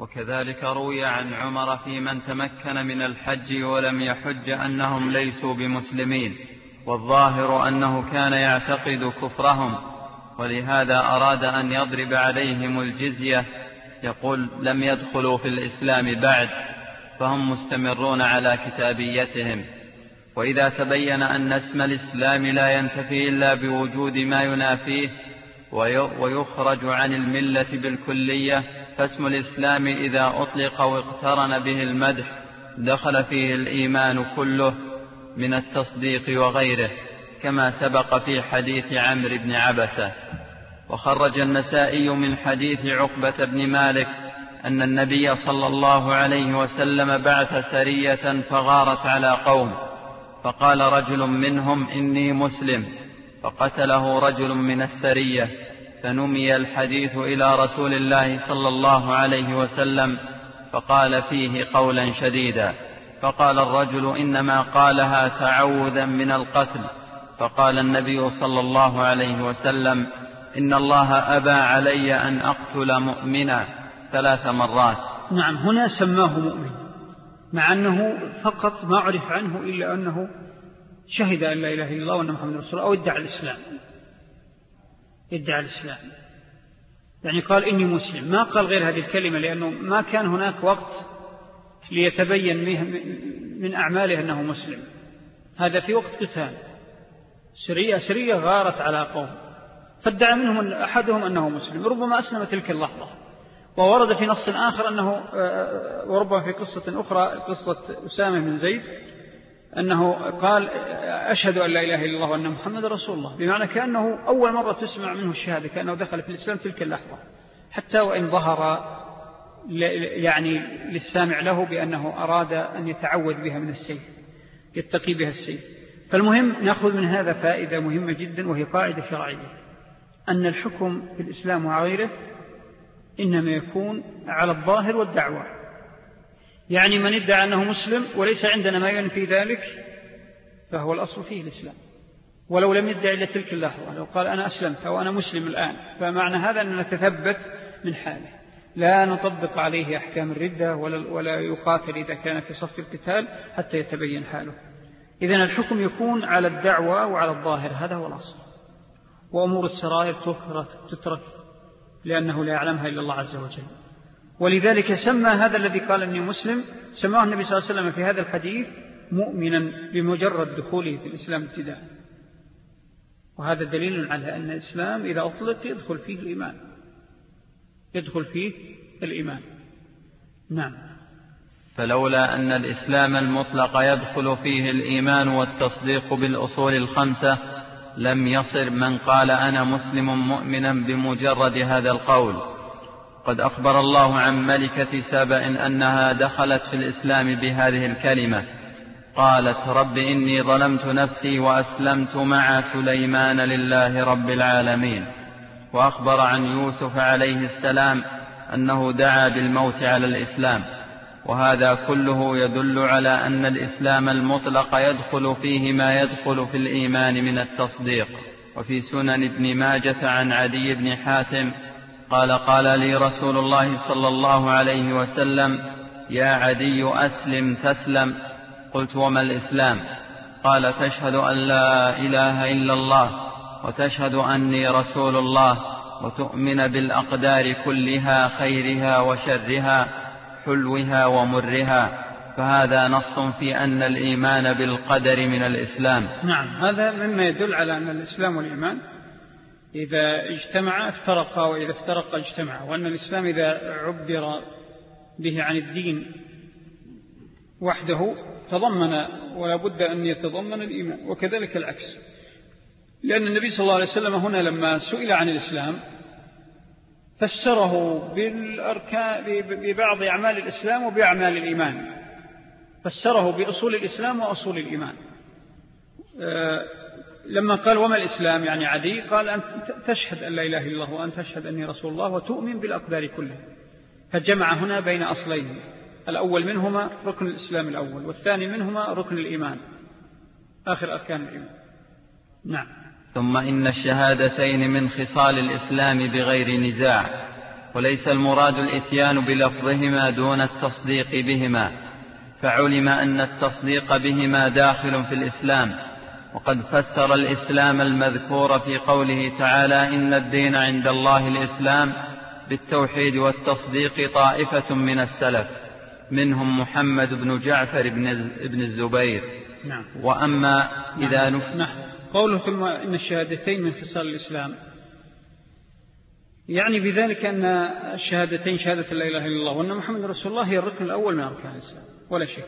وكذلك روي عن عمر في من تمكن من الحج ولم يحج أنهم ليسوا بمسلمين، والظاهر أنه كان يعتقد كفرهم، ولهذا أراد أن يضرب عليهم الجزية، يقول لم يدخلوا في الإسلام بعد، فهم مستمرون على كتابيتهم. وإذا تبين أن اسم الإسلام لا ينتفي إلا بوجود ما ينافيه ويخرج عن الملة بالكلية، فاسم الإسلام إذا أطلق واقترن به المدح دخل فيه الإيمان كله من التصديق وغيره، كما سبق في حديث عمرو بن عبسة. وخرج النسائي من حديث عقبة بن مالك أن النبي صلى الله عليه وسلم بعث سرية فغارت على قوم، فقال رجل منهم إني مسلم، فقتله رجل من السرية، فنمي الحديث إلى رسول الله صلى الله عليه وسلم، فقال فيه قولا شديدا، فقال الرجل إنما قالها تعوذا من القتل، فقال النبي صلى الله عليه وسلم إن الله أبى علي أن أقتل مؤمنا ثلاث مرات. نعم، هنا سماه مؤمن، مع أنه فقط ما عرف عنه إلا أنه شهد أن لا إله إلا الله وأن محمد رسول الله، أو ادعى الإسلام ادعى الإسلام يعني قال إني مسلم، ما قال غير هذه الكلمة، لأنه ما كان هناك وقت ليتبين من أعماله أنه مسلم. هذا في وقت قتال، سرية سرية غارت على قوم، فادعى منهم أحدهم أنه مسلم، ربما أسلم تلك اللحظة. وورد في نص آخر أنه، وربما في قصة أخرى قصة أسامة بن زيد، أنه قال أشهد أن لا إله إلا الله وأن محمد رسول الله، بمعنى كأنه أول مرة تسمع منه الشهادة، كأنه دخل في الإسلام تلك اللحظة، حتى وإن ظهر يعني للسامع له بأنه أراد أن يتعوذ بها من السيف، يتقي بها السيف. فالمهم نأخذ من هذا فائدة مهمة جدا، وهي قاعدة شرعية، أن الحكم في الإسلام وغيره إنما يكون على الظاهر والدعوة. يعني من ادعى أنه مسلم وليس عندنا ما ينفي ذلك فهو الأصل فيه الإسلام، ولو لم يدعي إلا تلك اللحظة، لو قال أنا أسلمت أو أنا مسلم الآن، فمعنى هذا أن نتثبت من حاله، لا نطبق عليه أحكام الردة ولا يقاتل إذا كان في صف القتال حتى يتبين حاله. إذن الحكم يكون على الدعوة وعلى الظاهر، هذا هو الأصل. وأمور السرائر تترك لأنه لا يعلمها إلا الله عز وجل. ولذلك سمى هذا الذي قال إني مسلم، سماه النبي صلى الله عليه وسلم في هذا الحديث مؤمنا بمجرد دخوله في الإسلام ابتداء. وهذا دليل على أن الإسلام إذا أطلق يدخل فيه الإيمان، يدخل فيه الإيمان. نعم. فلولا أن الإسلام المطلق يدخل فيه الإيمان والتصديق بالأصول الخمسة لم يصر من قال أنا مسلم مؤمنا بمجرد هذا القول. قد أخبر الله عن ملكة سبأ أنها دخلت في الإسلام بهذه الكلمة، قالت رب إني ظلمت نفسي وأسلمت مع سليمان لله رب العالمين. وأخبر عن يوسف عليه السلام أنه دعا بالموت على الإسلام. وهذا كله يدل على أن الإسلام المطلق يدخل فيه ما يدخل في الإيمان من التصديق. وفي سنن ابن ماجة عن عدي بن حاتم قال قال لي رسول الله صلى الله عليه وسلم يا عدي أسلم تسلم. قلت وما الإسلام؟ قال تشهد أن لا إله إلا الله وتشهد أني رسول الله وتؤمن بالأقدار كلها خيرها وشرها حلوها ومرها. فهذا نص في أن الإيمان بالقدر من الإسلام. نعم، هذا مما يدل على أن الإسلام والإيمان إذا اجتمعا افترقا وإذا افترقا اجتمعا، وأن الإسلام إذا عبر به عن الدين وحده تضمن ولا بد أن يتضمن الإيمان، وكذلك العكس. لأن النبي صلى الله عليه وسلم هنا لما سئل عن الإسلام فسره بالأركان ببعض أعمال الإسلام وبأعمال الإيمان، فسره بأصول الإسلام وأصول الإيمان. أه لما قال وما الإسلام يعني عدي، قال أن تشهد أن لا إله إلا الله وأن تشهد أني رسول الله وتؤمن بالأقدار كلها. فجمع هنا بين أصلين، الأول منهما ركن الإسلام الأول، والثاني منهما ركن الإيمان، آخر أركان الإيمان. نعم. ثم إن الشهادتين من خصال الإسلام بغير نزاع، وليس المراد الإتيان بلفظهما دون التصديق بهما، فعلم أن التصديق بهما داخل في الإسلام. وقد فسر الإسلام المذكور في قوله تعالى إن الدين عند الله الإسلام بالتوحيد والتصديق طائفة من السلف، منهم محمد بن جعفر بن الزبير. نعم. وأما إذا نعم. نف... نعم. قوله إن الشهادتين من خصال الإسلام يعني بذلك أن الشهادتين شهادة لا إله إلا الله وأن محمد رسول الله هي الركن الأول من أركان الإسلام ولا شك.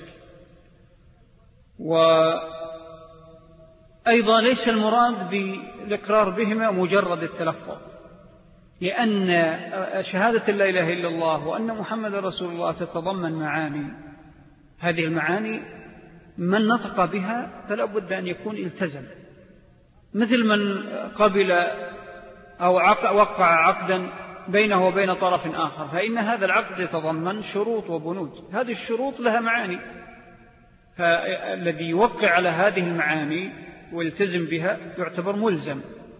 وأيضا ليس المراد بالإقرار بهما مجرد التلفظ، لأن شهادة لا إله إلا الله وأن محمد رسول الله تتضمن معاني، هذه المعاني من نطق بها فلا بد أن يكون التزم، مثل من قبل أو وقع عقدا بينه وبين طرف آخر، فإن هذا العقد يتضمن شروط وبنود، هذه الشروط لها معاني، فالذي يوقع على هذه المعاني والتزم بها يعتبر ملزم.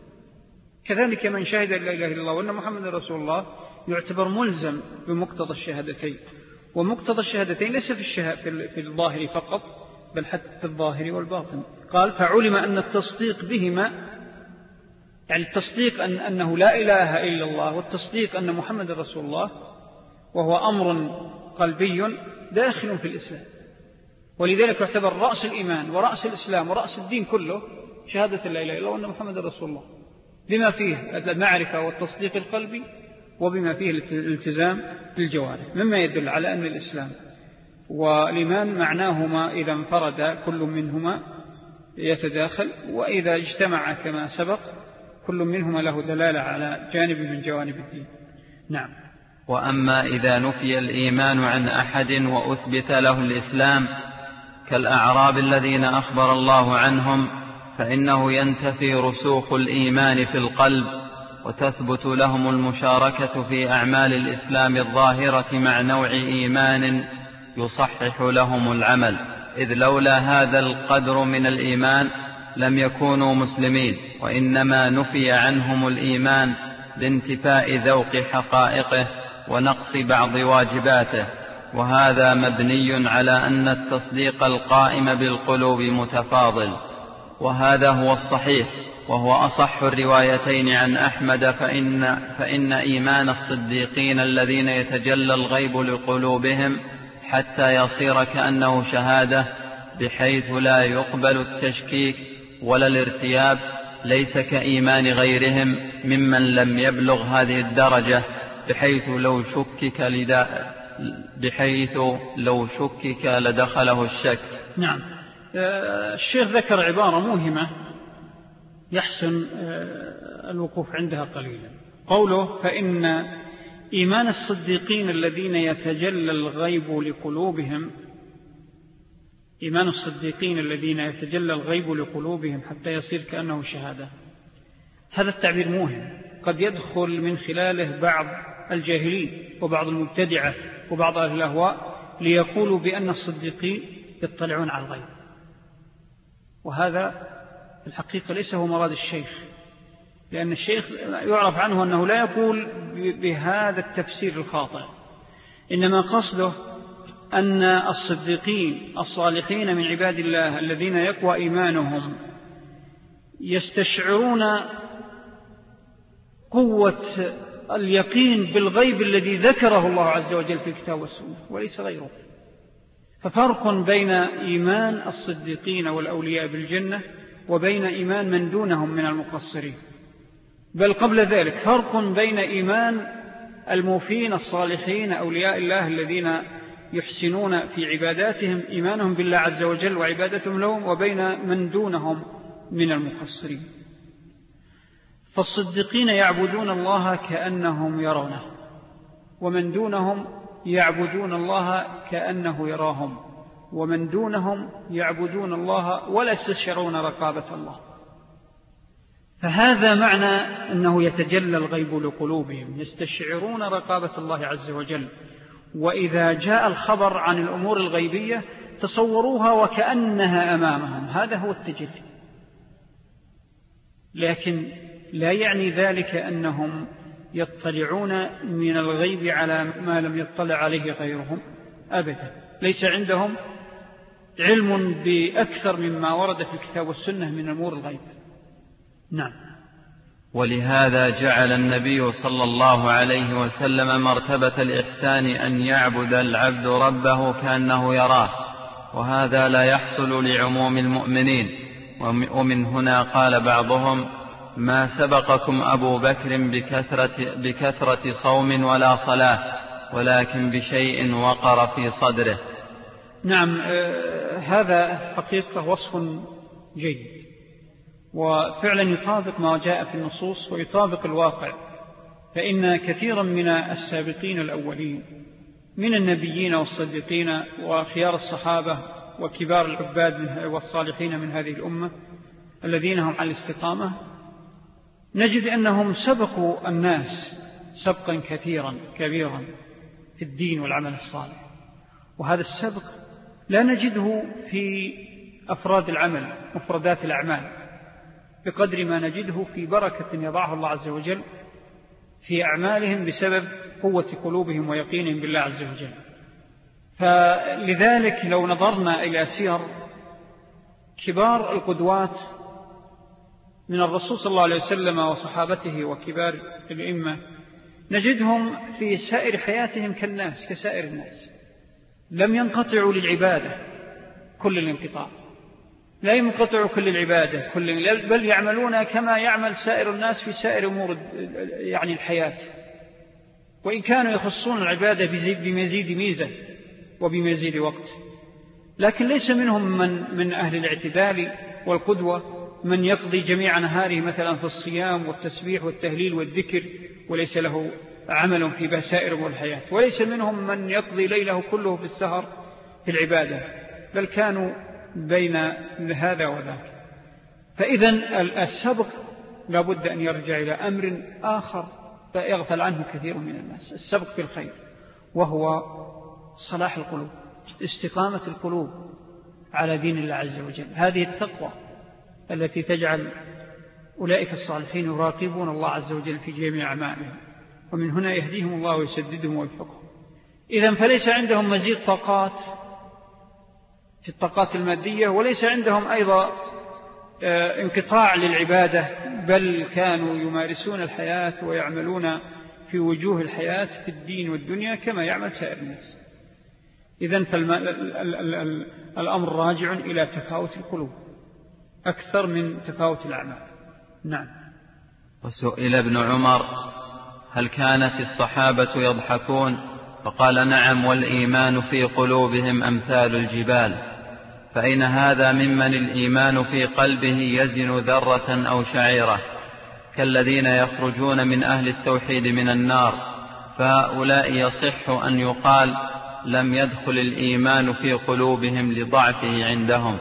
كذلك من شهد لا إله إلا الله وأن محمد رسول الله يعتبر ملزم بمقتضى الشهادتين. ومقتضى الشهادتين ليس في, الشهاد في الظاهر فقط بل حتى في الظاهر والباطن. قال فعلم أن التصديق بهما، يعني التصديق أن أنه لا إله إلا الله والتصديق أن محمد رسول الله وهو أمر قلبي داخل في الإسلام، ولذلك يعتبر رأس الإيمان ورأس الإسلام ورأس الدين كله شهادة لا إله إلا الله وأن محمد رسول الله، بما فيه المعرفة والتصديق القلبي وبما فيه الالتزام بالجوارح، مما يدل على أن الإسلام والإيمان معناهما إذا انفرد كل منهما يتداخل، وإذا اجتمع كما سبق كل منهما له دلالة على جانب من جوانب الدين. نعم. وأما إذا نفي الإيمان عن أحد وأثبت له الإسلام كالأعراب الذين أخبر الله عنهم، فإنه ينتفي رسوخ الإيمان في القلب وتثبت لهم المشاركة في أعمال الإسلام الظاهرة مع نوع إيمان يصحح لهم العمل، إذ لولا هذا القدر من الإيمان لم يكونوا مسلمين، وإنما نفي عنهم الإيمان لانتفاء ذوق حقائقه ونقص بعض واجباته، وهذا مبني على أن التصديق القائم بالقلوب متفاضل، وهذا هو الصحيح وهو أصح الروايتين عن أحمد. فإن, فإن إيمان الصديقين الذين يتجلى الغيب لقلوبهم حتى يصير كأنه شهادة بحيث لا يقبل التشكيك ولا الارتياب ليس كإيمان غيرهم ممن لم يبلغ هذه الدرجة بحيث لو شكك لدا بحيث لو شكك لدخله الشك. نعم. الشيخ ذكر عبارة مهمة يحسن الوقوف عندها قليلا، قوله فإن إيمان الصديقين الذين يتجلى الغيب لقلوبهم، إيمان الصديقين الذين يتجلى الغيب لقلوبهم حتى يصير كأنه شهادة، هذا التعبير مهم قد يدخل من خلاله بعض الجاهلين وبعض المبتدعة وبعض أهل الأهواء ليقولوا بأن الصديقين يطلعون على الغيب، وهذا الحقيقة ليس هو مراد الشيخ، لأن الشيخ يعرف عنه أنه لا يقول بهذا التفسير الخاطئ، إنما قصده أن الصديقين الصالحين من عباد الله الذين يقوى إيمانهم يستشعرون قوة اليقين بالغيب الذي ذكره الله عز وجل في الكتاب والسنة وليس غيره. ففرق بين إيمان الصديقين والأولياء بالجنة وبين إيمان من دونهم من المقصرين، بل قبل ذلك فرق بين إيمان الموفين الصالحين أولياء الله الذين يحسنون في عباداتهم إيمانهم بالله عز وجل وعبادتهم لهم، وبين من دونهم من المقصرين. فالصديقين يعبدون الله كأنهم يرونه، ومن دونهم يعبدون الله كأنه يراهم، ومن دونهم يعبدون الله ولا يستشعرون رقابة الله. فهذا معنى أنه يتجلى الغيب لقلوبهم، يستشعرون رقابة الله عز وجل، وإذا جاء الخبر عن الأمور الغيبية تصوروها وكأنها أمامهم، هذا هو التجلي. لكن لا يعني ذلك أنهم يطلعون من الغيب على ما لم يطلع عليه غيرهم أبدا. ليس عندهم علم بأكثر مما ورد في الكتاب والسنة من أمور الغيب. نعم. ولهذا جعل النبي صلى الله عليه وسلم مرتبة الإحسان أن يعبد العبد ربه كأنه يراه، وهذا لا يحصل لعموم المؤمنين. ومن هنا قال بعضهم: ما سبقكم أبو بكر بكثرة, بكثرة صوم ولا صلاة، ولكن بشيء وقر في صدره. نعم، هذا حقيقة وصف جيد، وفعلا يطابق ما جاء في النصوص ويطابق الواقع. فإن كثيرا من السابقين الأولين من النبيين والصديقين وخيار الصحابة وكبار العباد والصالحين من هذه الأمة الذين هم على الاستقامة، نجد أنهم سبقوا الناس سبقا كثيرا كبيرا في الدين والعمل الصالح. وهذا السبق لا نجده في أفراد العمل مفردات الأعمال بقدر ما نجده في بركة يضعه الله عز وجل في أعمالهم بسبب قوة قلوبهم ويقينهم بالله عز وجل. فلذلك لو نظرنا إلى سير كبار القدوات من الرسول صلى الله عليه وسلم وصحابته وكبار الأئمة، نجدهم في سائر حياتهم كالناس كسائر الناس، لم ينقطعوا للعبادة كل الانقطاع، لا ينقطعوا كل العبادة كل، بل يعملون كما يعمل سائر الناس في سائر أمور يعني الحياة، وإن كانوا يخصون العبادة بمزيد ميزة وبمزيد وقت. لكن ليس منهم من, من أهل الاعتدال والقدوة من يقضي جميع نهاره مثلا في الصيام والتسبيح والتهليل والذكر وليس له عمل في بسائر أمور الحياة، وليس منهم من يقضي ليله كله في السهر في العبادة، بل كانوا بين هذا وذاك. فإذا السبق لابد أن يرجع إلى أمر آخر يغفل عنه كثير من الناس، السبق في الخير، وهو صلاح القلوب، استقامة القلوب على دين الله عز وجل. هذه التقوى التي تجعل أولئك الصالحين يراقبون الله عز وجل في جميع أعمالهم، ومن هنا يهديهم الله ويسددهم ويوفقهم. إذن فليس عندهم مزيد طاقات في الطاقات المادية، وليس عندهم أيضا انقطاع للعبادة، بل كانوا يمارسون الحياة ويعملون في وجوه الحياة في الدين والدنيا كما يعمل سائر الناس. إذن فالأمر راجع إلى تفاوت القلوب أكثر من تفاوت الأعمال. نعم. وسئل ابن عمر: هل كانت الصحابة يضحكون؟ فقال: نعم، والإيمان في قلوبهم أمثال الجبال. فأين هذا ممن الإيمان في قلبه يزن ذرة أو شعيرة، كالذين يخرجون من أهل التوحيد من النار، فهؤلاء يصح أن يقال لم يدخل الإيمان في قلوبهم لضعفه عندهم.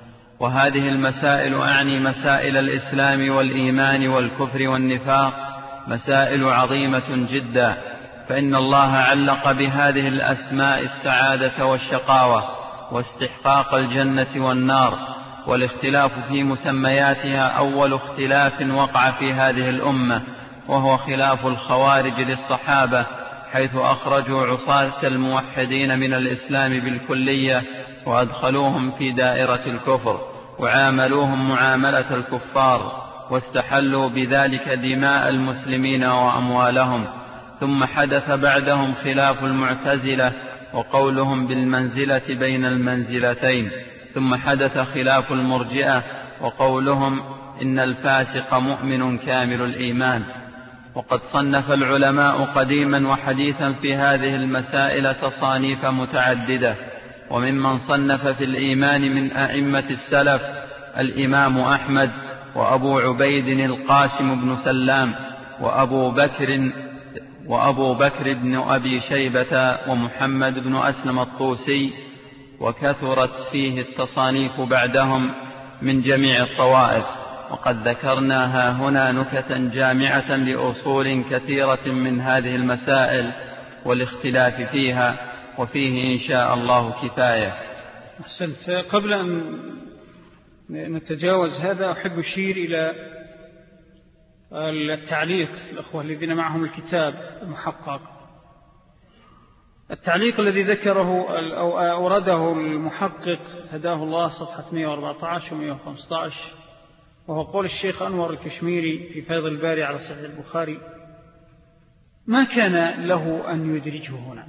وهذه المسائل أعني مسائل الإسلام والإيمان والكفر والنفاق مسائل عظيمة جدا، فإن الله علق بهذه الأسماء السعادة والشقاوة واستحقاق الجنة والنار، والاختلاف في مسمياتها أول اختلاف وقع في هذه الأمة، وهو خلاف الخوارج للصحابة، حيث أخرجوا عصاة الموحدين من الإسلام بالكلية وأدخلوهم في دائرة الكفر وعاملوهم معاملة الكفار، واستحلوا بذلك دماء المسلمين وأموالهم. ثم حدث بعدهم خلاف المعتزلة وقولهم بالمنزلة بين المنزلتين، ثم حدث خلاف المرجئة وقولهم إن الفاسق مؤمن كامل الإيمان. وقد صنف العلماء قديما وحديثا في هذه المسائل تصانيف متعددة، وممن صنف في الإيمان من أئمة السلف الإمام أحمد، وأبو عبيد القاسم بن سلام، وأبو بكر وأبو بكر بن أبي شيبة، ومحمد بن أسلم الطوسي، وكثرت فيه التصانيف بعدهم من جميع الطوائف. وقد ذكرناها هنا نكتا جامعة لأصول كثيرة من هذه المسائل والاختلاف فيها، وفيه إن شاء الله كفاية. أحسنت. قبل أن نتجاوز هذا أحب أشير إلى التعليق الأخوة الذين معهم الكتاب المحقق، التعليق الذي ذكره أو أورده المحقق هداه الله صفحة مئة وأربعة عشر ومئة وخمسة عشر، وهو قول الشيخ أنور الكشميري في فيض الباري على صحيح البخاري، ما كان له أن يدرجه هنا،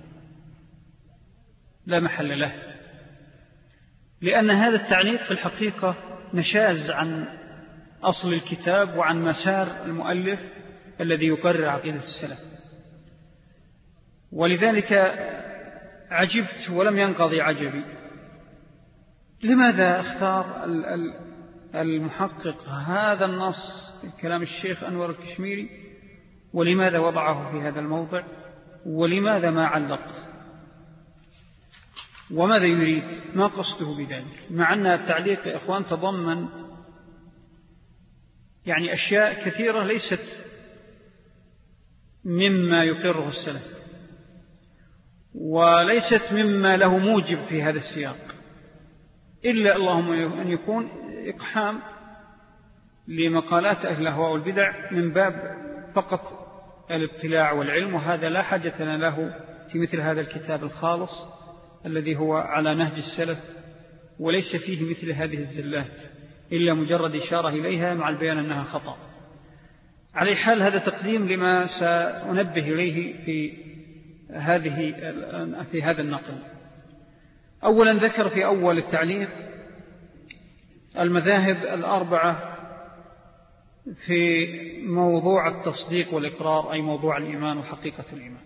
لا محل له، لأن هذا التعليق في الحقيقة نشاز عن أصل الكتاب وعن مسار المؤلف الذي يقرر عقيدة السلف، ولذلك عجبت ولم ينقضي عجبي. لماذا اختار المحقق هذا النص كلام الشيخ أنور الكشميري، ولماذا وضعه في هذا الموضع، ولماذا ما علق، وماذا يريد، ما قصده بذلك، مع أن التعليق يا إخوان تضمن يعني أشياء كثيرة ليست مما يقره السلف، وليست مما له موجب في هذا السياق، إلا اللهم أن يكون إقحام لمقالات أهل الأهواء والبدع من باب فقط الاطلاع والعلم، وهذا لا حاجة لنا له في مثل هذا الكتاب الخالص الذي هو على نهج السلف، وليس فيه مثل هذه الزلات إلا مجرد إشارة إليها مع البيان أنها خطأ. على حال هذا تقديم لما سأنبه إليه في هذه في هذا النقل. أولا ذكر في أول التعليق المذاهب الأربعة في موضوع التصديق والإقرار، أي موضوع الإيمان وحقيقة الإيمان،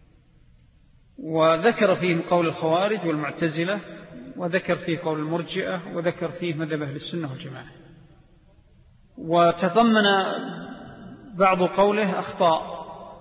وذكر فيه قول الخوارج والمعتزلة، وذكر فيه قول المرجئة، وذكر فيه مذهب أهل السنة والجماعة. وتضمن بعض قوله أخطاء.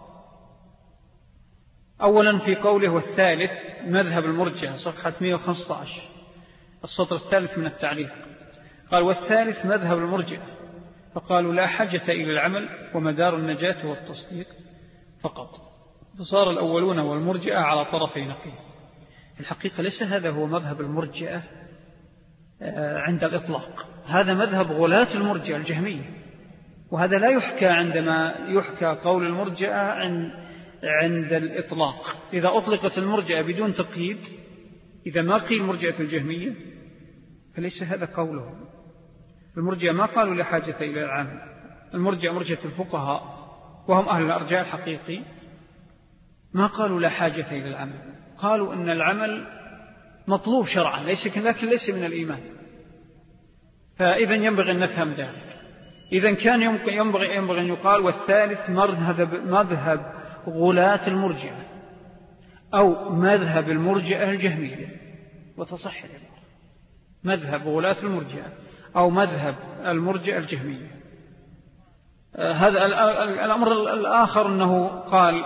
أولا في قوله والثالث مذهب المرجئة صفحة مئة وخمسة عشر السطر الثالث من التعليق، قال والثالث مذهب المرجئة، فقالوا لا حاجة إلى العمل ومدار النجاة والتصديق فقط، فصار الأولون والمرجئة على طرفي نقيض. الحقيقة ليس هذا هو مذهب المرجئة عند الإطلاق، هذا مذهب غلاة المرجئة الجهمية، وهذا لا يحكى عندما يحكى قول المرجئة عند الإطلاق. إذا أطلقت المرجئة بدون تقييد، إذا ما قيل مرجئة الجهمية فليس هذا قوله. المرجئة ما قالوا لا حاجة إلى العمل، المرجئة مرجئة الفقهاء وهم أهل الأرجاء الحقيقي، ما قالوا لا حاجة إلى العمل، قالوا أن العمل مطلوب شرعا ليس لكن ليس من الإيمان. فإذا ينبغي أن نفهم ذلك. إذا كان ينبغي, ينبغي أن يقال والثالث مذهب, مذهب غلاة المرجئة أو مذهب المرجئة الجهمية، وتصح مذهب غلاة المرجئة أو مذهب المرجئة الجهمية. آه هذا الأمر الآخر أنه قال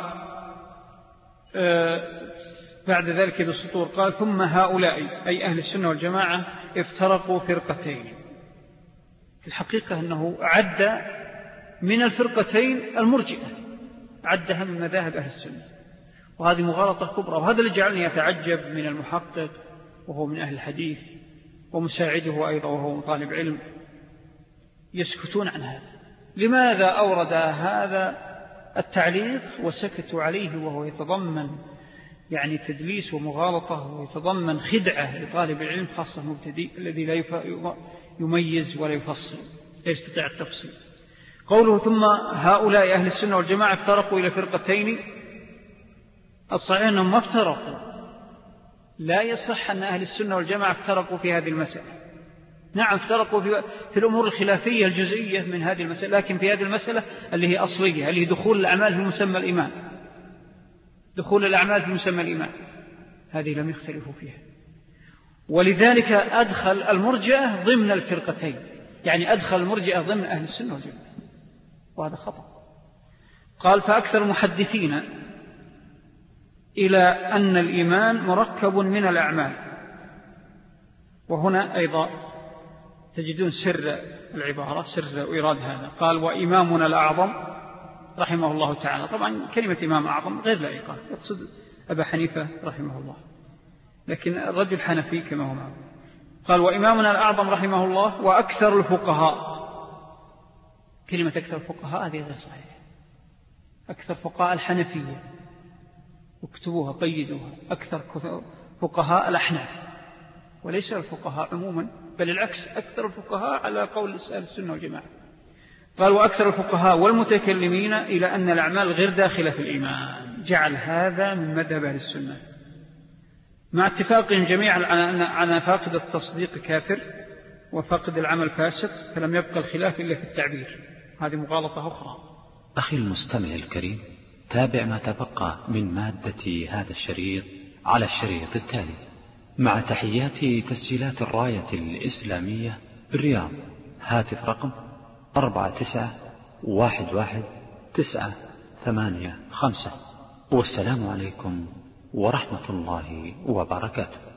آه بعد ذلك بالسطور قال ثم هؤلاء أي أهل السنة والجماعة افترقوا فرقتين. الحقيقة أنه عد من الفرقتين المرجئة، عدها من مذاهب أهل السنة، وهذه مغالطة كبرى. وهذا اللي جعلني أتعجب من المحقق وهو من أهل الحديث ومساعده أيضا وهو طالب علم، يسكتون عن هذا. لماذا أورد هذا التعليق وسكتوا عليه وهو يتضمن يعني تدليس ومغالطة، ويتضمن خدعة لطالب العلم خاصة المبتدئ الذي لا يميز ولا يفصل، لا يستطيع التفصيل. قوله ثم هؤلاء أهل السنة والجماعة افترقوا إلى فرقتين، الصحيح أنهم ما افترقوا، لا يصح أن أهل السنة والجماعة افترقوا في هذه المسألة. نعم افترقوا في, في الأمور الخلافية الجزئية من هذه المسألة، لكن في هذه المسألة اللي هي أصلية، اللي هي دخول الأعمال في مسمى الإيمان، دخول الأعمال في مسمى الإيمان، هذه لم يختلفوا فيها. ولذلك أدخل المرجئة ضمن الفرقتين، يعني أدخل المرجئة ضمن أهل السنة والجماعة، وهذا خطأ. قال فأكثر المحدثين إلى أن الإيمان مركب من الأعمال. وهنا أيضا تجدون سر العبارة، سر إيراد هذا. قال وإمامنا الأعظم رحمه الله تعالى، طبعا كلمة إمام أعظم غير لائقة، يقصد أبا حنيفة رحمه الله، لكن الرجل حنفي كما هو معه. قال وإمامنا الأعظم رحمه الله وأكثر الفقهاء، كلمة أكثر الفقهاء هذه غير صحيحة. أكثر فقهاء الحنفية، اكتبوها قيدوها، أكثر فقهاء الأحناف، وليس الفقهاء عموما، بل العكس، أكثر الفقهاء على قول أهل السنة والجماعة. قال وأكثر الفقهاء والمتكلمين إلى أن الأعمال غير داخلة في الإيمان، جعل هذا من مذهب أهل السنة، مع اتفاقهم جميعا على أن فاقد التصديق كافر وفاقد العمل فاسق، فلم يبقى الخلاف إلا في التعبير. هذه مغالطة أخرى. أخي المستمع الكريم، تابع ما تبقى من مادة هذا الشريط على الشريط التالي، مع تحيات تسجيلات الراية الإسلامية بالرياض. هاتف رقم أربعة تسعة واحد واحد تسعة ثمانية خمسة. والسلام عليكم ورحمة الله وبركاته.